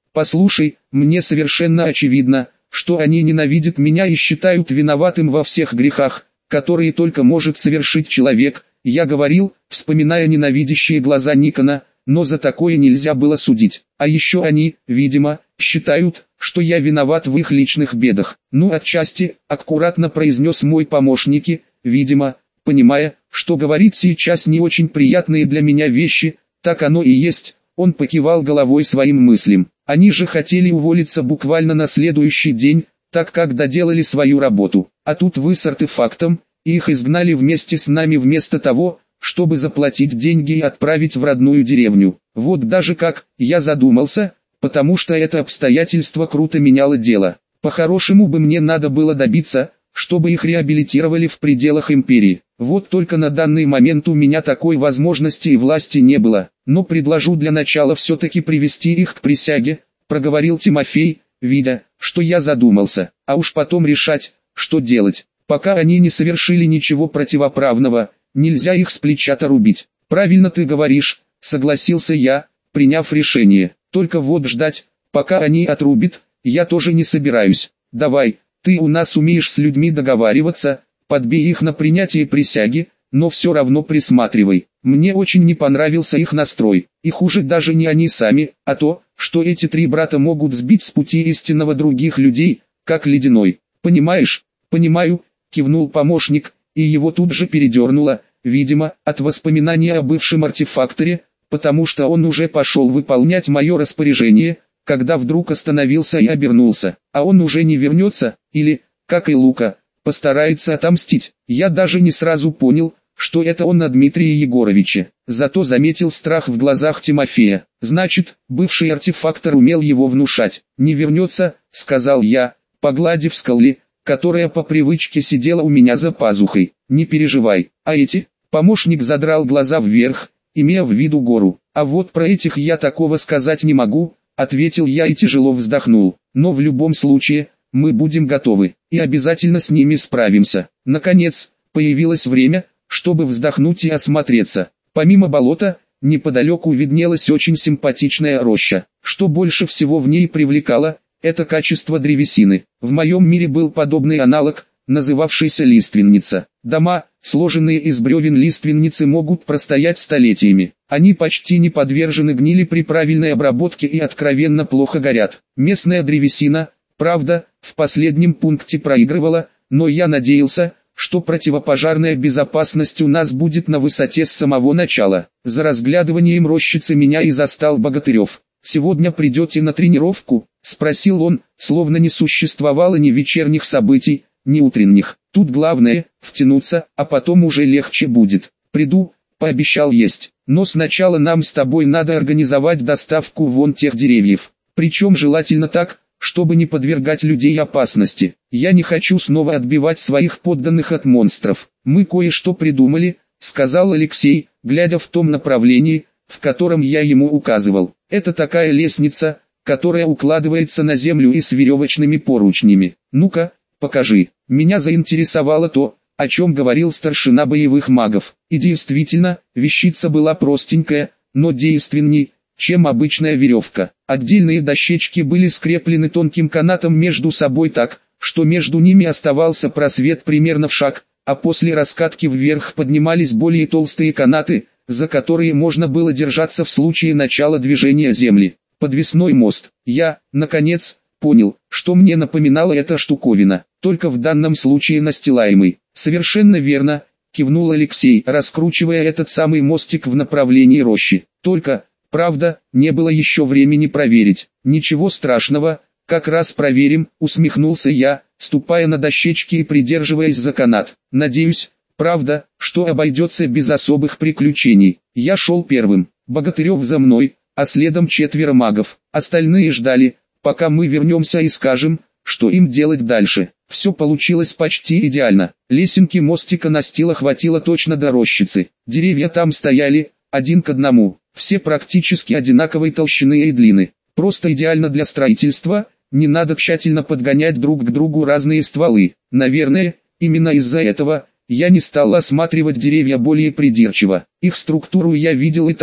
Послушай, мне совершенно очевидно, что они ненавидят меня и считают виноватым во всех грехах, которые только может совершить человек, я говорил, вспоминая ненавидящие глаза Никона, но за такое нельзя было судить. А еще они, видимо, считают, что я виноват в их личных бедах. Ну отчасти, аккуратно произнес мой помощник, видимо, понимая, что говорит сейчас не очень приятные для меня вещи, так оно и есть, он покивал головой своим мыслям. Они же хотели уволиться буквально на следующий день, так как доделали свою работу. А тут вы с артефактом, и их изгнали вместе с нами вместо того, чтобы заплатить деньги и отправить в родную деревню. Вот даже как, я задумался, потому что это обстоятельство круто меняло дело. По-хорошему бы мне надо было добиться, чтобы их реабилитировали в пределах империи. Вот только на данный момент у меня такой возможности и власти не было. Но предложу для начала все-таки привести их к присяге, проговорил Тимофей, видя, что я задумался, а уж потом решать, что делать. Пока они не совершили ничего противоправного, нельзя их с плеча-то рубить. Правильно ты говоришь, согласился я, приняв решение. Только вот ждать, пока они отрубят, я тоже не собираюсь. Давай, ты у нас умеешь с людьми договариваться, подбей их на принятие присяги, но все равно присматривай. Мне очень не понравился их настрой, и хуже даже не они сами, а то, что эти три брата могут сбить с пути истинного других людей, как Ледяной. Понимаешь? Понимаю, кивнул помощник, и его тут же передернуло, видимо, от воспоминания о бывшем артефакторе, потому что он уже пошел выполнять мое распоряжение, когда вдруг остановился и обернулся. А он уже не вернется, или, как и Лука, постарается отомстить. Я даже не сразу понял, что это он о Дмитрии Егоровиче. Зато заметил страх в глазах Тимофея. Значит, бывший артефактор умел его внушать. «Не вернется», — сказал я, погладив Скалли, которая по привычке сидела у меня за пазухой. «Не переживай, а эти?» Помощник задрал глаза вверх, имея в виду гору. «А вот про этих я такого сказать не могу», — ответил я и тяжело вздохнул. «Но в любом случае, мы будем готовы, и обязательно с ними справимся». Наконец, появилось время, чтобы вздохнуть и осмотреться. Помимо болота, неподалеку виднелась очень симпатичная роща. Что больше всего в ней привлекало, это качество древесины. В моем мире был подобный аналог, называвшийся лиственница. Дома, сложенные из бревен лиственницы, могут простоять столетиями. Они почти не подвержены гнили при правильной обработке и откровенно плохо горят. Местная древесина, правда, в последнем пункте проигрывала, но я надеялся, что противопожарная безопасность у нас будет на высоте с самого начала. За разглядыванием рощицы меня и застал Богатырев. «Сегодня придете на тренировку?» — спросил он, словно не существовало ни вечерних событий, ни утренних. «Тут главное — втянуться, а потом уже легче будет». «Приду», — пообещал есть. «Но сначала нам с тобой надо организовать доставку вон тех деревьев. Причем желательно так, чтобы не подвергать людей опасности. Я не хочу снова отбивать своих подданных от монстров. Мы кое-что придумали», — сказал Алексей, глядя в том направлении, в котором я ему указывал. «Это такая лестница, которая укладывается на землю и с веревочными поручнями. Ну-ка, покажи». Меня заинтересовало то, о чем говорил старшина боевых магов. И действительно, вещица была простенькая, но действенней, чем обычная веревка. Отдельные дощечки были скреплены тонким канатом между собой так, что между ними оставался просвет примерно в шаг, а после раскатки вверх поднимались более толстые канаты, за которые можно было держаться в случае начала движения земли. Подвесной мост. Я, наконец, понял, что мне напоминала эта штуковина, только в данном случае настилаемый. «Совершенно верно», — кивнул Алексей, раскручивая этот самый мостик в направлении рощи. «Только, правда, не было еще времени проверить». «Ничего страшного, как раз проверим», — усмехнулся я, ступая на дощечки и придерживаясь за канат. «Надеюсь, правда, что обойдется без особых приключений». Я шел первым, Богатырев за мной, а следом 4 магов. Остальные ждали, пока мы вернемся и скажем, что им делать дальше. Все получилось почти идеально. Лесенки мостика настила хватило точно до рощицы. Деревья там стояли, один к одному, все практически одинаковой толщины и длины. Просто идеально для строительства, не надо тщательно подгонять друг к другу разные стволы. Наверное, именно из-за этого я не стал осматривать деревья более придирчиво. Их структуру я видел и так,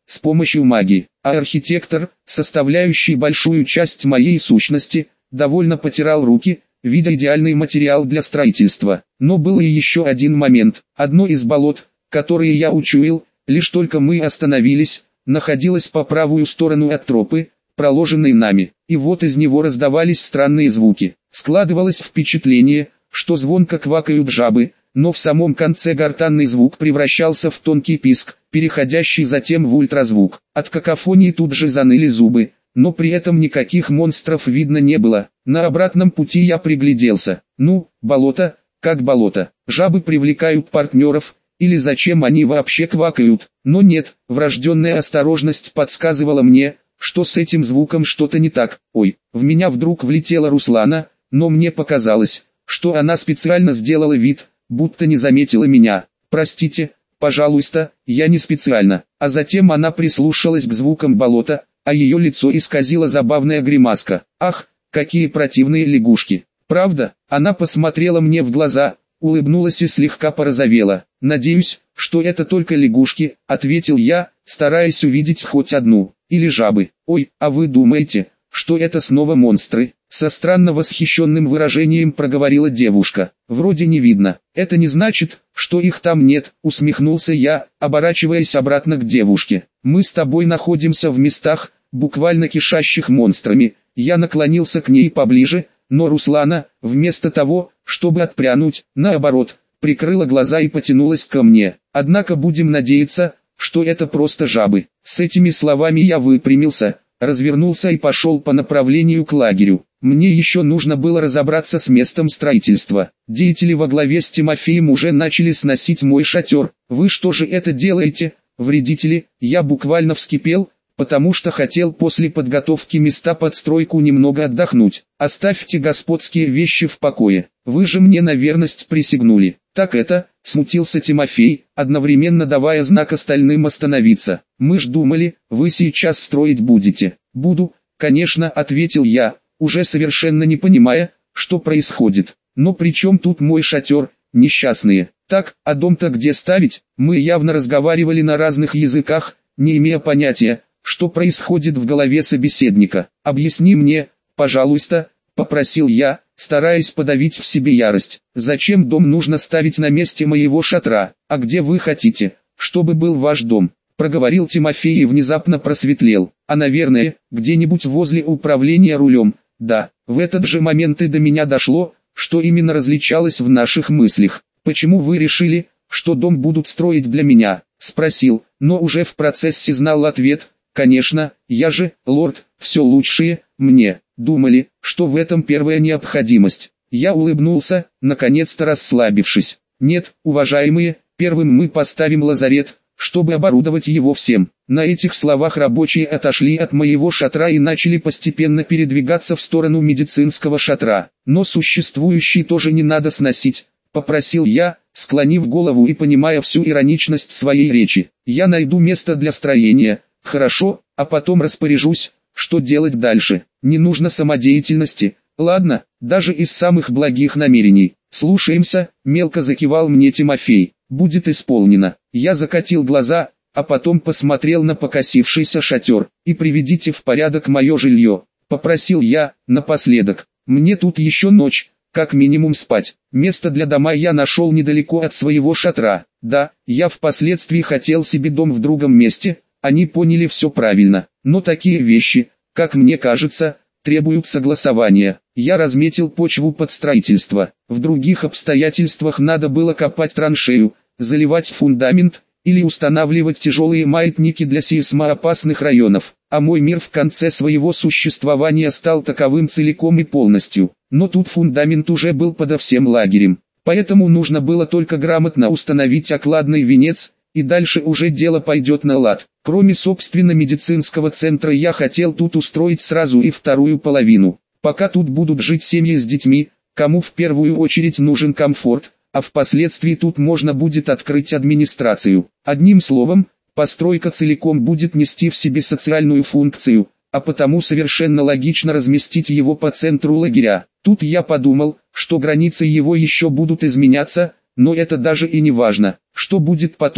с помощью магии. А архитектор, составляющий большую часть моей сущности, довольно потирал руки, видя идеальный материал для строительства. Но был и еще один момент. Одно из болот, которые я учуял, лишь только мы остановились, находилось по правую сторону от тропы, проложенной нами. И вот из него раздавались странные звуки. Складывалось впечатление, что звонко квакают жабы, но в самом конце гортанный звук превращался в тонкий писк, переходящий затем в ультразвук. От какофонии тут же заныли зубы, но при этом никаких монстров видно не было. На обратном пути я пригляделся. Ну, болото, как болото. Жабы привлекают партнеров, или зачем они вообще квакают? Но нет, врожденная осторожность подсказывала мне, что с этим звуком что-то не так. Ой, в меня вдруг влетела Руслана, но мне показалось, что она специально сделала вид, будто не заметила меня. Простите, пожалуйста, я не специально. А затем она прислушалась к звукам болота, а ее лицо исказила забавная гримаска. Ах, какие противные лягушки. Правда? Она посмотрела мне в глаза, улыбнулась и слегка порозовела. «Надеюсь, что это только лягушки», — ответил я, стараясь увидеть хоть одну. «Или жабы. Ой, а вы думаете, что это снова монстры?» Со странно восхищенным выражением проговорила девушка. «Вроде не видно. Это не значит, что их там нет», — усмехнулся я, оборачиваясь обратно к девушке. «Мы с тобой находимся в местах, буквально кишащих монстрами». Я наклонился к ней поближе, но Руслана, вместо того, чтобы отпрянуть, наоборот, прикрыла глаза и потянулась ко мне. «Однако будем надеяться, что это просто жабы». С этими словами я выпрямился, развернулся и пошел по направлению к лагерю. Мне еще нужно было разобраться с местом строительства. Деятели во главе с Тимофеем уже начали сносить мой шатер. «Вы что же это делаете, вредители?» Я буквально вскипел, потому что хотел после подготовки места под стройку немного отдохнуть. «Оставьте господские вещи в покое. Вы же мне на верность присягнули». «Так это», — смутился Тимофей, одновременно давая знак остальным остановиться. «Мы ж думали, вы сейчас строить будете». «Буду, конечно», — ответил я, уже совершенно не понимая, что происходит. «Но при чем тут мой шатер, несчастные?» «Так, а дом-то где ставить?» Мы явно разговаривали на разных языках, не имея понятия, что происходит в голове собеседника. «Объясни мне, пожалуйста», — попросил я, стараясь подавить в себе ярость. «Зачем дом нужно ставить на месте моего шатра? А где вы хотите, чтобы был ваш дом?» — проговорил Тимофей и внезапно просветлел. «А наверное, где-нибудь возле управления рулем». Да, в этот же момент и до меня дошло, что именно различалось в наших мыслях. «Почему вы решили, что дом будут строить для меня?» — спросил, но уже в процессе знал ответ. «Конечно, я же, лорд, все лучшее, мне». Думали, что в этом первая необходимость. Я улыбнулся, наконец-то расслабившись. «Нет, уважаемые, первым мы поставим лазарет, чтобы оборудовать его всем». На этих словах рабочие отошли от моего шатра и начали постепенно передвигаться в сторону медицинского шатра. «Но существующий тоже не надо сносить», — попросил я, склонив голову и понимая всю ироничность своей речи. «Я найду место для строения, хорошо, а потом распоряжусь, что делать дальше. Не нужно самодеятельности, ладно, даже из самых благих намерений». «Слушаемся», — мелко закивал мне Тимофей. «Будет исполнено». Я закатил глаза, а потом посмотрел на покосившийся шатер. «И приведите в порядок мое жилье», — попросил я, напоследок. «Мне тут еще ночь, как минимум спать». Место для дома я нашел недалеко от своего шатра. Да, я впоследствии хотел себе дом в другом месте, они поняли все правильно. Но такие вещи, как мне кажется, требуют согласования. Я разметил почву под строительство. В других обстоятельствах надо было копать траншею, заливать фундамент, или устанавливать тяжелые маятники для сейсмоопасных районов. А мой мир в конце своего существования стал таковым целиком и полностью. Но тут фундамент уже был подо всем лагерем. Поэтому нужно было только грамотно установить окладный венец, и дальше уже дело пойдет на лад. Кроме собственно медицинского центра я хотел тут устроить сразу и вторую половину. Пока тут будут жить семьи с детьми, кому в первую очередь нужен комфорт, а впоследствии тут можно будет открыть администрацию. Одним словом, постройка целиком будет нести в себе социальную функцию, а потому совершенно логично разместить его по центру лагеря. Тут я подумал, что границы его еще будут изменяться, но это даже и не важно. Что будет потом,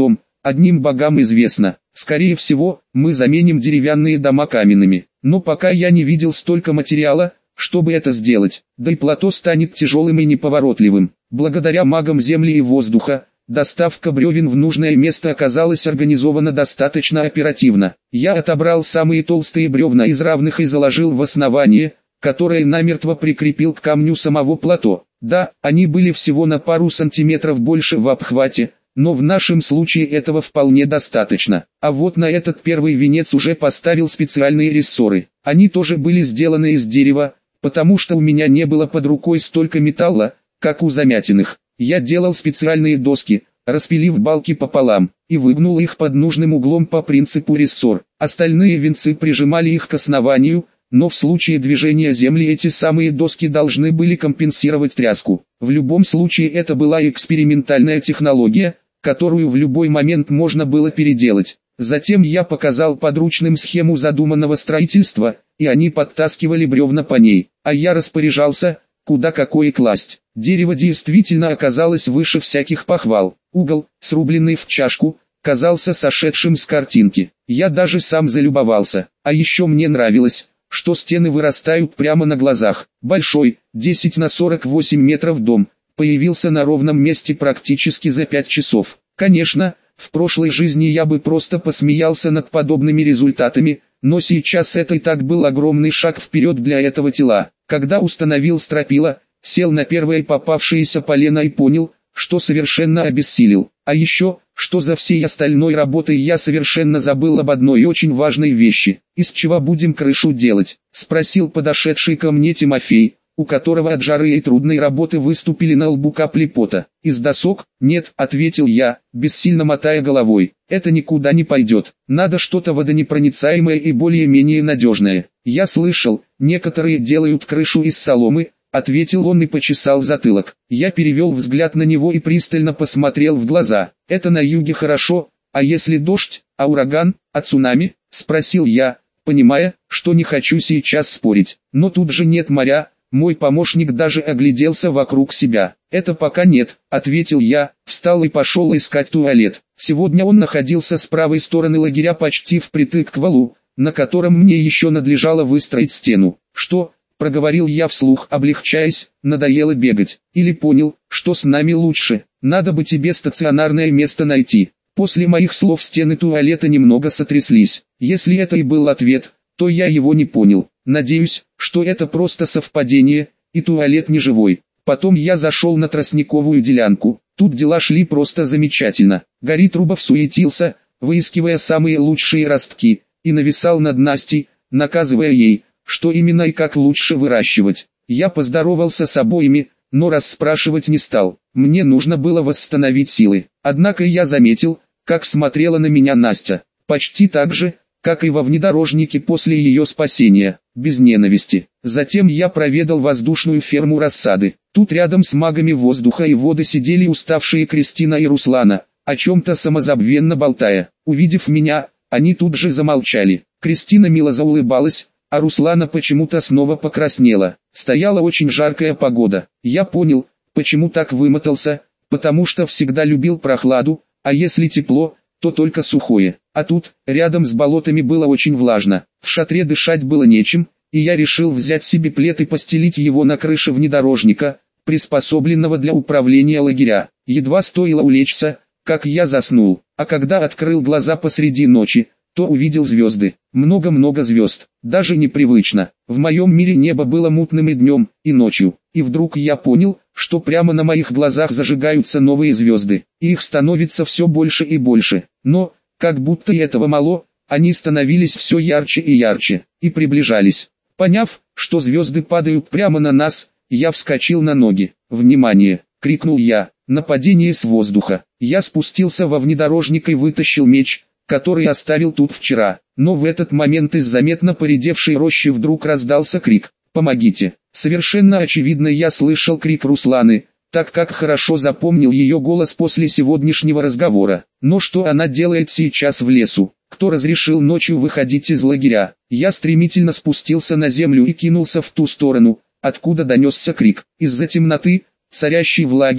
одним богам известно. Скорее всего, мы заменим деревянные дома каменными. Но пока я не видел столько материала, чтобы это сделать. Да и плато станет тяжелым и неповоротливым. Благодаря магам земли и воздуха, доставка бревен в нужное место оказалась организована достаточно оперативно. Я отобрал самые толстые бревна из равных и заложил в основание, которое намертво прикрепил к камню самого плато. Да, они были всего на пару сантиметров больше в обхвате, но в нашем случае этого вполне достаточно. А вот на этот первый венец уже поставил специальные рессоры. Они тоже были сделаны из дерева, потому что у меня не было под рукой столько металла, как у Замятиных. Я делал специальные доски, распилив балки пополам, и выгнул их под нужным углом по принципу рессор. Остальные венцы прижимали их к основанию, но в случае движения земли эти самые доски должны были компенсировать тряску. В любом случае это была экспериментальная технология, которую в любой момент можно было переделать. Затем я показал подручным схему задуманного строительства, и они подтаскивали бревна по ней, а я распоряжался, куда какое класть. Дерево действительно оказалось выше всяких похвал. Угол, срубленный в чашку, казался сошедшим с картинки. Я даже сам залюбовался. А еще мне нравилось, что стены вырастают прямо на глазах. Большой, 10 на 48 метров дом, появился на ровном месте практически за 5 часов. Конечно, в прошлой жизни я бы просто посмеялся над подобными результатами, но сейчас это и так был огромный шаг вперед для этого тела. Когда установил стропила, сел на первое попавшееся полено и понял, что совершенно обессилел. А еще, что за всей остальной работой я совершенно забыл об одной очень важной вещи. «Из чего будем крышу делать?» – спросил подошедший ко мне Тимофей, у которого от жары и трудной работы выступили на лбу капли пота. «Из досок?» «Нет», — ответил я, бессильно мотая головой. «Это никуда не пойдет. Надо что-то водонепроницаемое и более-менее надежное. Я слышал, некоторые делают крышу из соломы», — ответил он и почесал затылок. Я перевел взгляд на него и пристально посмотрел в глаза. «Это на юге хорошо, а если дождь, а ураган, а цунами?» — спросил я, понимая, что не хочу сейчас спорить. Но тут же нет моря. Мой помощник даже огляделся вокруг себя. «Это пока нет», — ответил я, встал и пошел искать туалет. Сегодня он находился с правой стороны лагеря почти впритык к валу, на котором мне еще надлежало выстроить стену. «Что?» — проговорил я вслух, облегчаясь, надоело бегать. «Или понял, что с нами лучше, надо бы тебе стационарное место найти». После моих слов стены туалета немного сотряслись. Если это и был ответ, то я его не понял. Надеюсь, что это просто совпадение, и туалет не живой. Потом я зашел на тростниковую делянку. Тут дела шли просто замечательно. Гори Трубов суетился, выискивая самые лучшие ростки, и нависал над Настей, наказывая ей, что именно и как лучше выращивать. Я поздоровался с обоими, но расспрашивать не стал. Мне нужно было восстановить силы. Однако я заметил, как смотрела на меня Настя. Почти так же, как и во внедорожнике после ее спасения, без ненависти. Затем я проведал воздушную ферму рассады. Тут рядом с магами воздуха и воды сидели уставшие Кристина и Руслана, о чем-то самозабвенно болтая. Увидев меня, они тут же замолчали. Кристина мило заулыбалась, а Руслана почему-то снова покраснела. Стояла очень жаркая погода. Я понял, почему так вымотался, потому что всегда любил прохладу, а если тепло, то только сухое. А тут, рядом с болотами было очень влажно. В шатре дышать было нечем, и я решил взять себе плед и постелить его на крыше внедорожника, приспособленного для управления лагеря. Едва стоило улечься, как я заснул, а когда открыл глаза посреди ночи, то увидел звезды. Много-много звезд, даже непривычно. В моем мире небо было мутным и днем, и ночью. И вдруг я понял, что прямо на моих глазах зажигаются новые звезды. И их становится все больше и больше. Но, как будто и этого мало, они становились все ярче и ярче, и приближались. Поняв, что звезды падают прямо на нас, я вскочил на ноги. «Внимание!» — крикнул я. «Нападение с воздуха!» Я спустился во внедорожник и вытащил меч, который оставил тут вчера. Но в этот момент из заметно поредевшей рощи вдруг раздался крик «Помогите!». Совершенно очевидно я слышал крик Русланы, так как хорошо запомнил ее голос после сегодняшнего разговора. Но что она делает сейчас в лесу? Кто разрешил ночью выходить из лагеря? Я стремительно спустился на землю и кинулся в ту сторону, откуда донесся крик. Из-за темноты, царящей в лагере,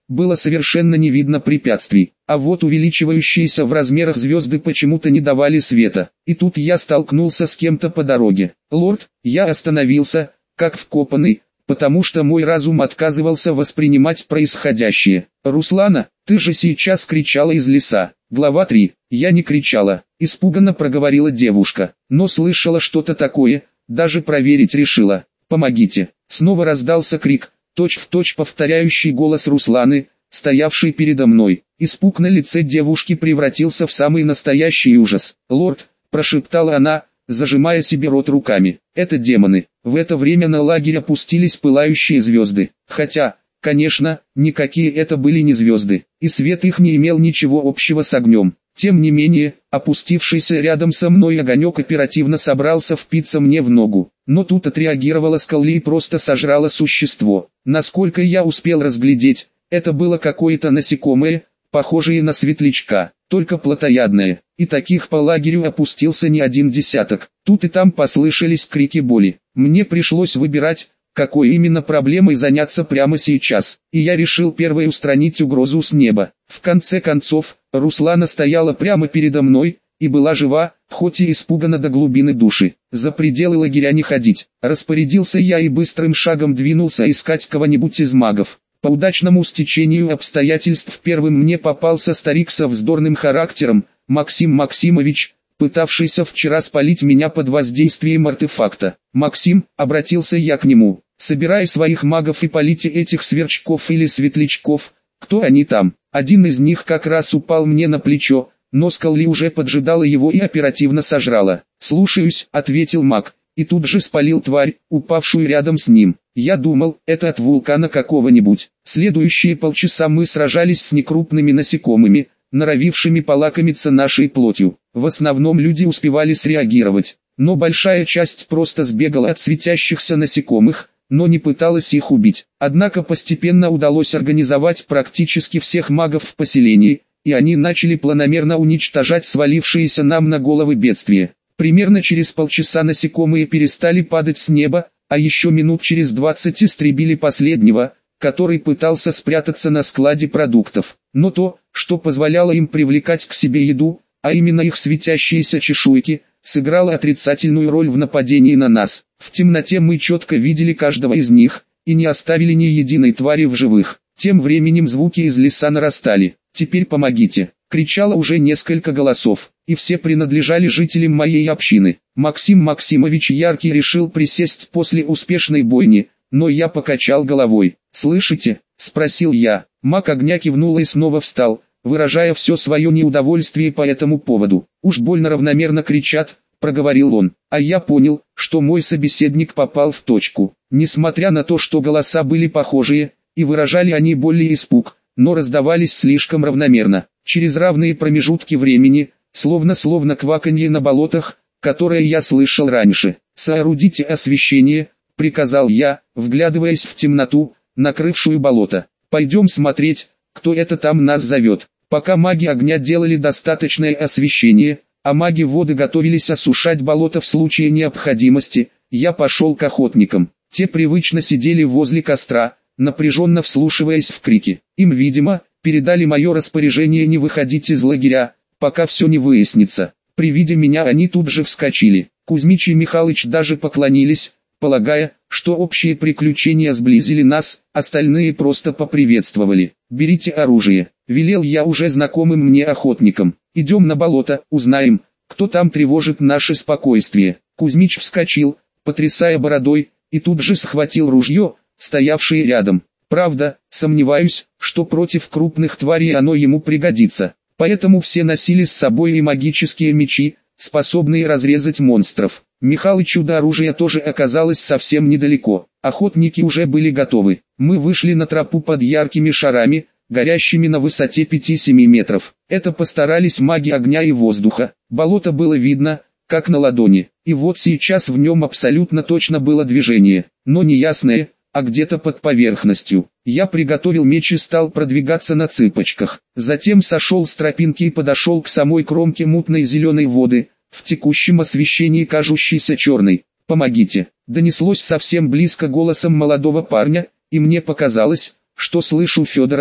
было совершенно не видно препятствий, а вот увеличивающиеся в размерах звезды почему-то не давали света. И тут я столкнулся с кем-то по дороге. «Лорд», я остановился, как вкопанный, потому что мой разум отказывался воспринимать происходящее. «Руслана, ты же сейчас кричала из леса». Глава 3. Я не кричала, испуганно проговорила девушка, но слышала что-то такое, даже проверить решила. «Помогите!» Снова раздался крик, точь-в-точь повторяющий голос Русланы, стоявшей передо мной. Испуг на лице девушки превратился в самый настоящий ужас. «Лорд», прошептала она, зажимая себе рот руками, «это демоны». В это время на лагерь опустились пылающие звезды. Хотя, конечно, никакие это были не звезды, и свет их не имел ничего общего с огнем. Тем не менее, опустившийся рядом со мной огонек оперативно собрался впиться мне в ногу. Но тут отреагировала Скалли и просто сожрала существо. Насколько я успел разглядеть, это было какое-то насекомое, похожее на светлячка, только плотоядное. И таких по лагерю опустился не один десяток. Тут и там послышались крики боли. Мне пришлось выбирать, какой именно проблемой заняться прямо сейчас, и я решил первой устранить угрозу с неба. В конце концов, Руслана стояла прямо передо мной, и была жива, хоть и испугана до глубины души. За пределы лагеря не ходить, распорядился я и быстрым шагом двинулся искать кого-нибудь из магов. По удачному стечению обстоятельств первым мне попался старик со вздорным характером, Максим Максимович, пытавшийся вчера спалить меня под воздействием артефакта. «Максим», обратился я к нему, — «собирай своих магов и полите этих сверчков или светлячков, кто они там». Один из них как раз упал мне на плечо, но Скалли уже поджидала его и оперативно сожрала. «Слушаюсь», — ответил маг, и тут же спалил тварь, упавшую рядом с ним. Я думал, это от вулкана какого-нибудь. Следующие полчаса мы сражались с некрупными насекомыми, норовившими полакомиться нашей плотью. В основном люди успевали среагировать, но большая часть просто сбегала от светящихся насекомых, но не пыталась их убить. Однако постепенно удалось организовать практически всех магов в поселении, и они начали планомерно уничтожать свалившиеся нам на головы бедствия. Примерно через полчаса насекомые перестали падать с неба, а еще минут через 20 истребили последнего, который пытался спрятаться на складе продуктов. Но то, что позволяло им привлекать к себе еду, а именно их светящиеся чешуйки, сыграло отрицательную роль в нападении на нас. В темноте мы четко видели каждого из них, и не оставили ни единой твари в живых. Тем временем звуки из леса нарастали. «Теперь помогите!» — кричало уже несколько голосов, и все принадлежали жителям моей общины. Максим Максимович Яркий решил присесть после успешной бойни, но я покачал головой. «Слышите?» — спросил я. Маг огня кивнул и снова встал, выражая все свое неудовольствие по этому поводу. «Уж больно равномерно кричат», — проговорил он, а я понял, что мой собеседник попал в точку. Несмотря на то, что голоса были похожие, и выражали они боль и испуг, но раздавались слишком равномерно, через равные промежутки времени, словно кваканье на болотах, которое я слышал раньше. «Соорудите освещение», — приказал я, вглядываясь в темноту, накрывшую болото. «Пойдем смотреть, кто это там нас зовет». Пока маги огня делали достаточное освещение, а маги воды готовились осушать болото в случае необходимости, я пошел к охотникам. Те привычно сидели возле костра, напряженно вслушиваясь в крики. Им, видимо, передали мое распоряжение не выходить из лагеря, пока все не выяснится. При виде меня они тут же вскочили. Кузьмич и Михалыч даже поклонились, полагая, что общие приключения сблизили нас, остальные просто поприветствовали. «Берите оружие», — велел я уже знакомым мне охотникам. «Идем на болото, узнаем, кто там тревожит наше спокойствие». Кузьмич вскочил, потрясая бородой, и тут же схватил ружье, стоявшее рядом. Правда, сомневаюсь, что против крупных тварей оно ему пригодится. Поэтому все носили с собой и магические мечи, способные разрезать монстров. Михалычу до оружия тоже оказалось совсем недалеко. Охотники уже были готовы. Мы вышли на тропу под яркими шарами, горящими на высоте 5-7 метров. Это постарались маги огня и воздуха. Болото было видно, как на ладони. И вот сейчас в нем абсолютно точно было движение, но не ясное, а где-то под поверхностью. Я приготовил меч и стал продвигаться на цыпочках. Затем сошел с тропинки и подошел к самой кромке мутной зеленой воды, в текущем освещении кажущейся черной. «Помогите!» — донеслось совсем близко голосом молодого парня, и мне показалось, что слышу Федора,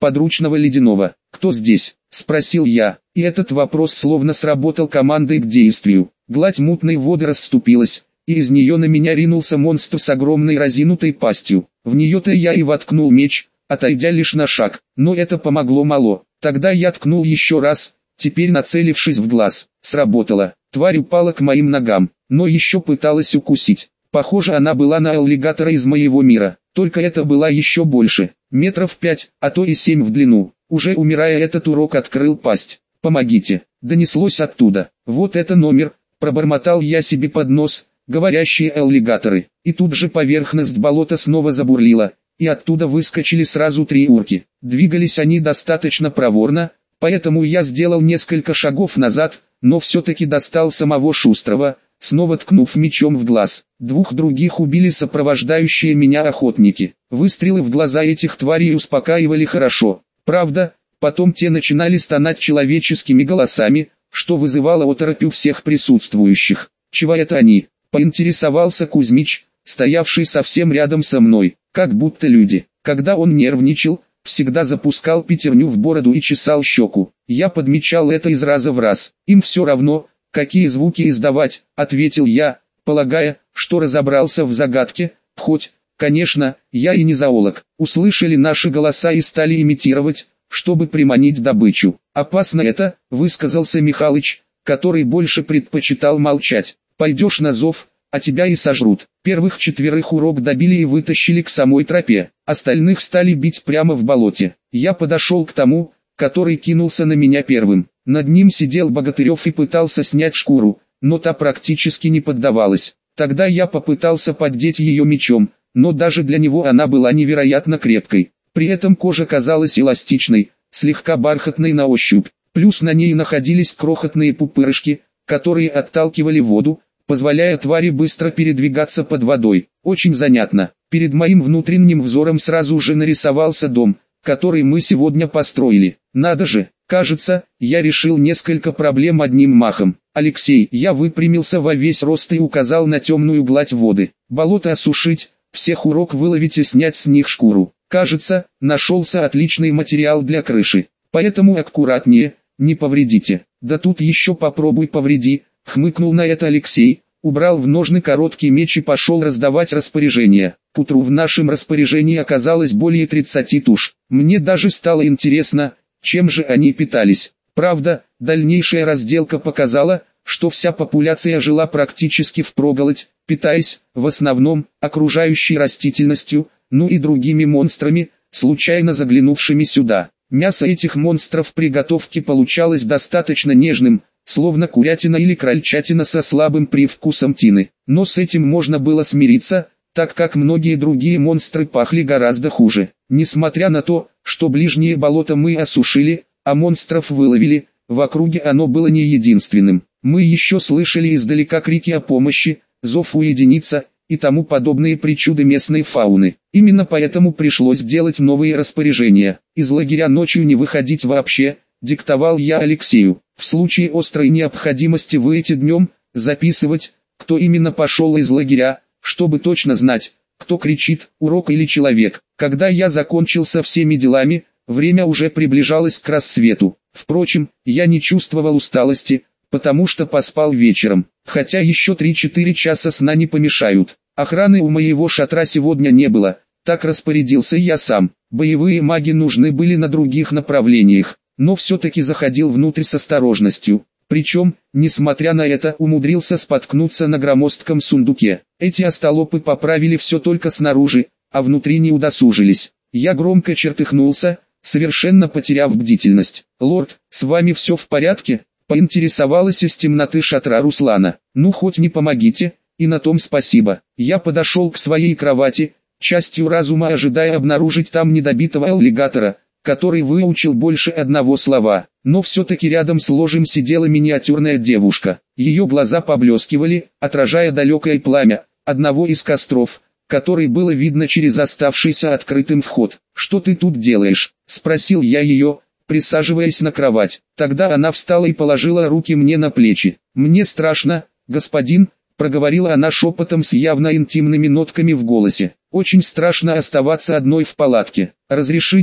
подручного Ледяного. «Кто здесь?» – спросил я, и этот вопрос словно сработал командой к действию. Гладь мутной воды расступилась, и из нее на меня ринулся монстр с огромной разинутой пастью. В нее-то я и воткнул меч, отойдя лишь на шаг, но это помогло мало. Тогда я ткнул еще раз, теперь нацелившись в глаз. Сработало. Тварь упала к моим ногам, но еще пыталась укусить. Похоже, она была на аллигатора из моего мира, только это была еще больше, метров 5, а то и 7 в длину. Уже умирая, этот урок открыл пасть. «Помогите!» — донеслось оттуда. «Вот это номер!» — пробормотал я себе под нос, говорящие аллигаторы. И тут же поверхность болота снова забурлила, и оттуда выскочили сразу 3 урки. Двигались они достаточно проворно, поэтому я сделал несколько шагов назад, но все-таки достал самого Шустрого, снова ткнув мечом в глаз. 2 других убили сопровождающие меня охотники. Выстрелы в глаза этих тварей успокаивали хорошо. Правда, потом те начинали стонать человеческими голосами, что вызывало оторопь у всех присутствующих. «Чего это они?» — поинтересовался Кузьмич, стоявший совсем рядом со мной. Как будто люди. Когда он нервничал, всегда запускал пятерню в бороду и чесал щеку. Я подмечал это из раза в раз. «Им все равно, какие звуки издавать», — ответил я, полагая, что разобрался в загадке, хоть, конечно, я и не зоолог. Услышали наши голоса и стали имитировать, чтобы приманить добычу. «Опасно это», — высказался Михалыч, который больше предпочитал молчать. «Пойдешь на зов, а тебя и сожрут». Первых 4 урок добили и вытащили к самой тропе, остальных стали бить прямо в болоте. Я подошел к тому, который кинулся на меня первым. Над ним сидел Богатырев и пытался снять шкуру, но та практически не поддавалась. Тогда я попытался поддеть ее мечом, но даже для него она была невероятно крепкой. При этом кожа казалась эластичной, слегка бархатной на ощупь. Плюс на ней находились крохотные пупырышки, которые отталкивали воду, позволяя твари быстро передвигаться под водой. Очень занятно. Перед моим внутренним взором сразу же нарисовался дом, который мы сегодня построили. Надо же, кажется, я решил несколько проблем одним махом. «Алексей», я выпрямился во весь рост и указал на темную гладь воды. «Болото осушить, всех урок выловить и снять с них шкуру. Кажется, нашелся отличный материал для крыши. Поэтому аккуратнее, не повредите». «Да тут еще попробуй повреди», — хмыкнул на это Алексей, убрал в ножны короткий меч и пошел раздавать распоряжения. К утру в нашем распоряжении оказалось более 30 туш. Мне даже стало интересно, чем же они питались. Правда, дальнейшая разделка показала, что вся популяция жила практически впроголодь, питаясь, в основном, окружающей растительностью, ну и другими монстрами, случайно заглянувшими сюда. Мясо этих монстров при готовке получалось достаточно нежным, словно курятина или крольчатина со слабым привкусом тины. Но с этим можно было смириться, так как многие другие монстры пахли гораздо хуже. Несмотря на то, что ближнее болото мы осушили, а монстров выловили, в округе оно было не единственным. Мы еще слышали издалека крики о помощи, зов уединиться и тому подобные причуды местной фауны. Именно поэтому пришлось делать новые распоряжения. Из лагеря ночью не выходить вообще, диктовал я Алексею. В случае острой необходимости выйти днем, записывать, кто именно пошел из лагеря, чтобы точно знать, кто кричит, урок или человек. Когда я закончил со всеми делами, время уже приближалось к рассвету. Впрочем, я не чувствовал усталости, потому что поспал вечером, хотя еще 3-4 часа сна не помешают. Охраны у моего шатра сегодня не было, так распорядился я сам. Боевые маги нужны были на других направлениях, но все-таки заходил внутрь с осторожностью. Причем, несмотря на это, умудрился споткнуться на громоздком сундуке. Эти остолопы поправили все только снаружи, а внутри не удосужились. Я громко чертыхнулся, совершенно потеряв бдительность. «Лорд, с вами все в порядке?» — поинтересовалась из темноты шатра Руслана. «Ну хоть не помогите, и на том спасибо». Я подошел к своей кровати, частью разума ожидая обнаружить там недобитого аллигатора, который выучил больше одного слова. Но все-таки рядом с ложем сидела миниатюрная девушка. Ее глаза поблескивали, отражая далекое пламя одного из костров, который было видно через оставшийся открытым вход. «Что ты тут делаешь?» — спросил я ее, присаживаясь на кровать. Тогда она встала и положила руки мне на плечи. «Мне страшно, господин», — проговорила она шепотом с явно интимными нотками в голосе. «Очень страшно оставаться одной в палатке. Разрешите?»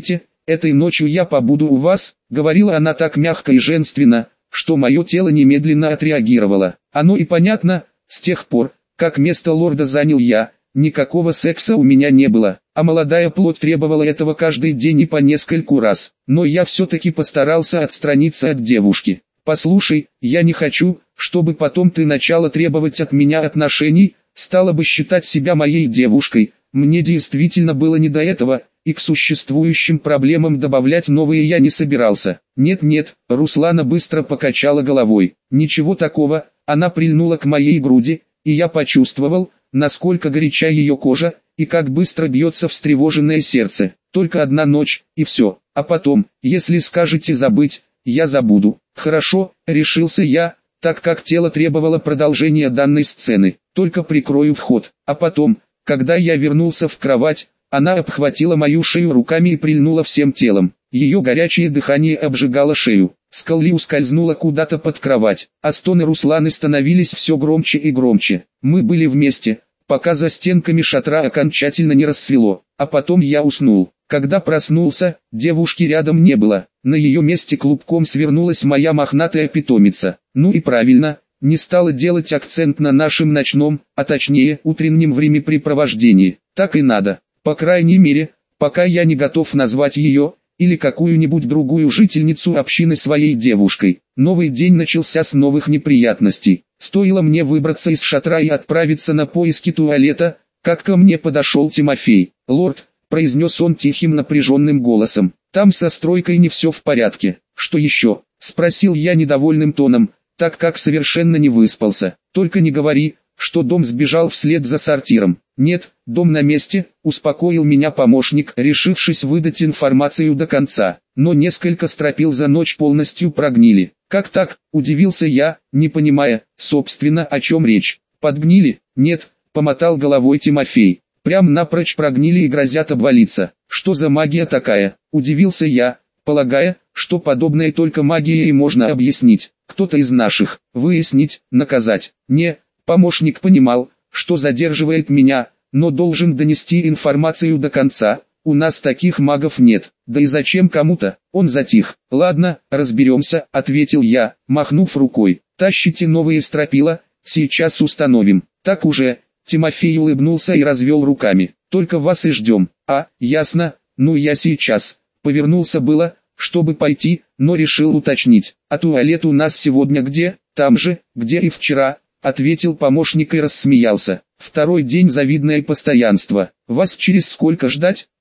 этой ночью я побуду у вас», — говорила она так мягко и женственно, что мое тело немедленно отреагировало. Оно и понятно, с тех пор, как место лорда занял я, никакого секса у меня не было, а молодая плоть требовала этого каждый день и по нескольку раз. Но я все-таки постарался отстраниться от девушки. «Послушай, я не хочу, чтобы потом ты начала требовать от меня отношений, стала бы считать себя моей девушкой. Мне действительно было не до этого, и к существующим проблемам добавлять новые я не собирался». «Нет-нет», Руслана быстро покачала головой. «Ничего такого», она прильнула к моей груди, и я почувствовал, насколько горяча ее кожа, и как быстро бьется встревоженное сердце. «Только одна ночь, и все, а потом, если скажете забыть, я забуду». «Хорошо», решился я, так как тело требовало продолжения данной сцены. «Только прикрою вход». А потом, когда я вернулся в кровать, она обхватила мою шею руками и прильнула всем телом. Ее горячее дыхание обжигало шею. Скалли ускользнула куда-то под кровать, а стоны Русланы становились все громче и громче. Мы были вместе, пока за стенками шатра окончательно не рассвело, а потом я уснул. Когда проснулся, девушки рядом не было, на ее месте клубком свернулась моя мохнатая питомица. Ну и правильно, не стала делать акцент на нашем ночном, а точнее утреннем времяпрепровождении. Так и надо, по крайней мере, пока я не готов назвать ее, или какую-нибудь другую жительницу общины своей девушкой. Новый день начался с новых неприятностей. Стоило мне выбраться из шатра и отправиться на поиски туалета, как ко мне подошел Тимофей. «Лорд», — произнес он тихим напряженным голосом, — «там со стройкой не все в порядке». «Что еще?» — спросил я недовольным тоном, так как совершенно не выспался. «Только не говори, что дом сбежал вслед за сортиром». «Нет, дом на месте», — успокоил меня помощник, решившись выдать информацию до конца. «Но несколько стропил за ночь полностью прогнили». «Как так?» — удивился я, не понимая, собственно, о чем речь. «Подгнили?» «Нет», — помотал головой Тимофей. «Прям напрочь прогнили и грозят обвалиться». «Что за магия такая?» — удивился я, полагая, что подобное только магией можно объяснить. «Кто-то из наших. Выяснить, наказать». «Не». Помощник понимал, что задерживает меня, но должен донести информацию до конца. «У нас таких магов нет, да и зачем кому-то?» Он затих. «Ладно, разберемся», — ответил я, махнув рукой. «Тащите новые стропила, сейчас установим». «Так уже», — Тимофей улыбнулся и развел руками. «Только вас и ждем». «А, ясно, ну я сейчас». Повернулся было, чтобы пойти, но решил уточнить. «А туалет у нас сегодня где?» «Там же, где и вчера», — ответил помощник и рассмеялся. «Второй день завидное постоянство. Вас через сколько ждать?»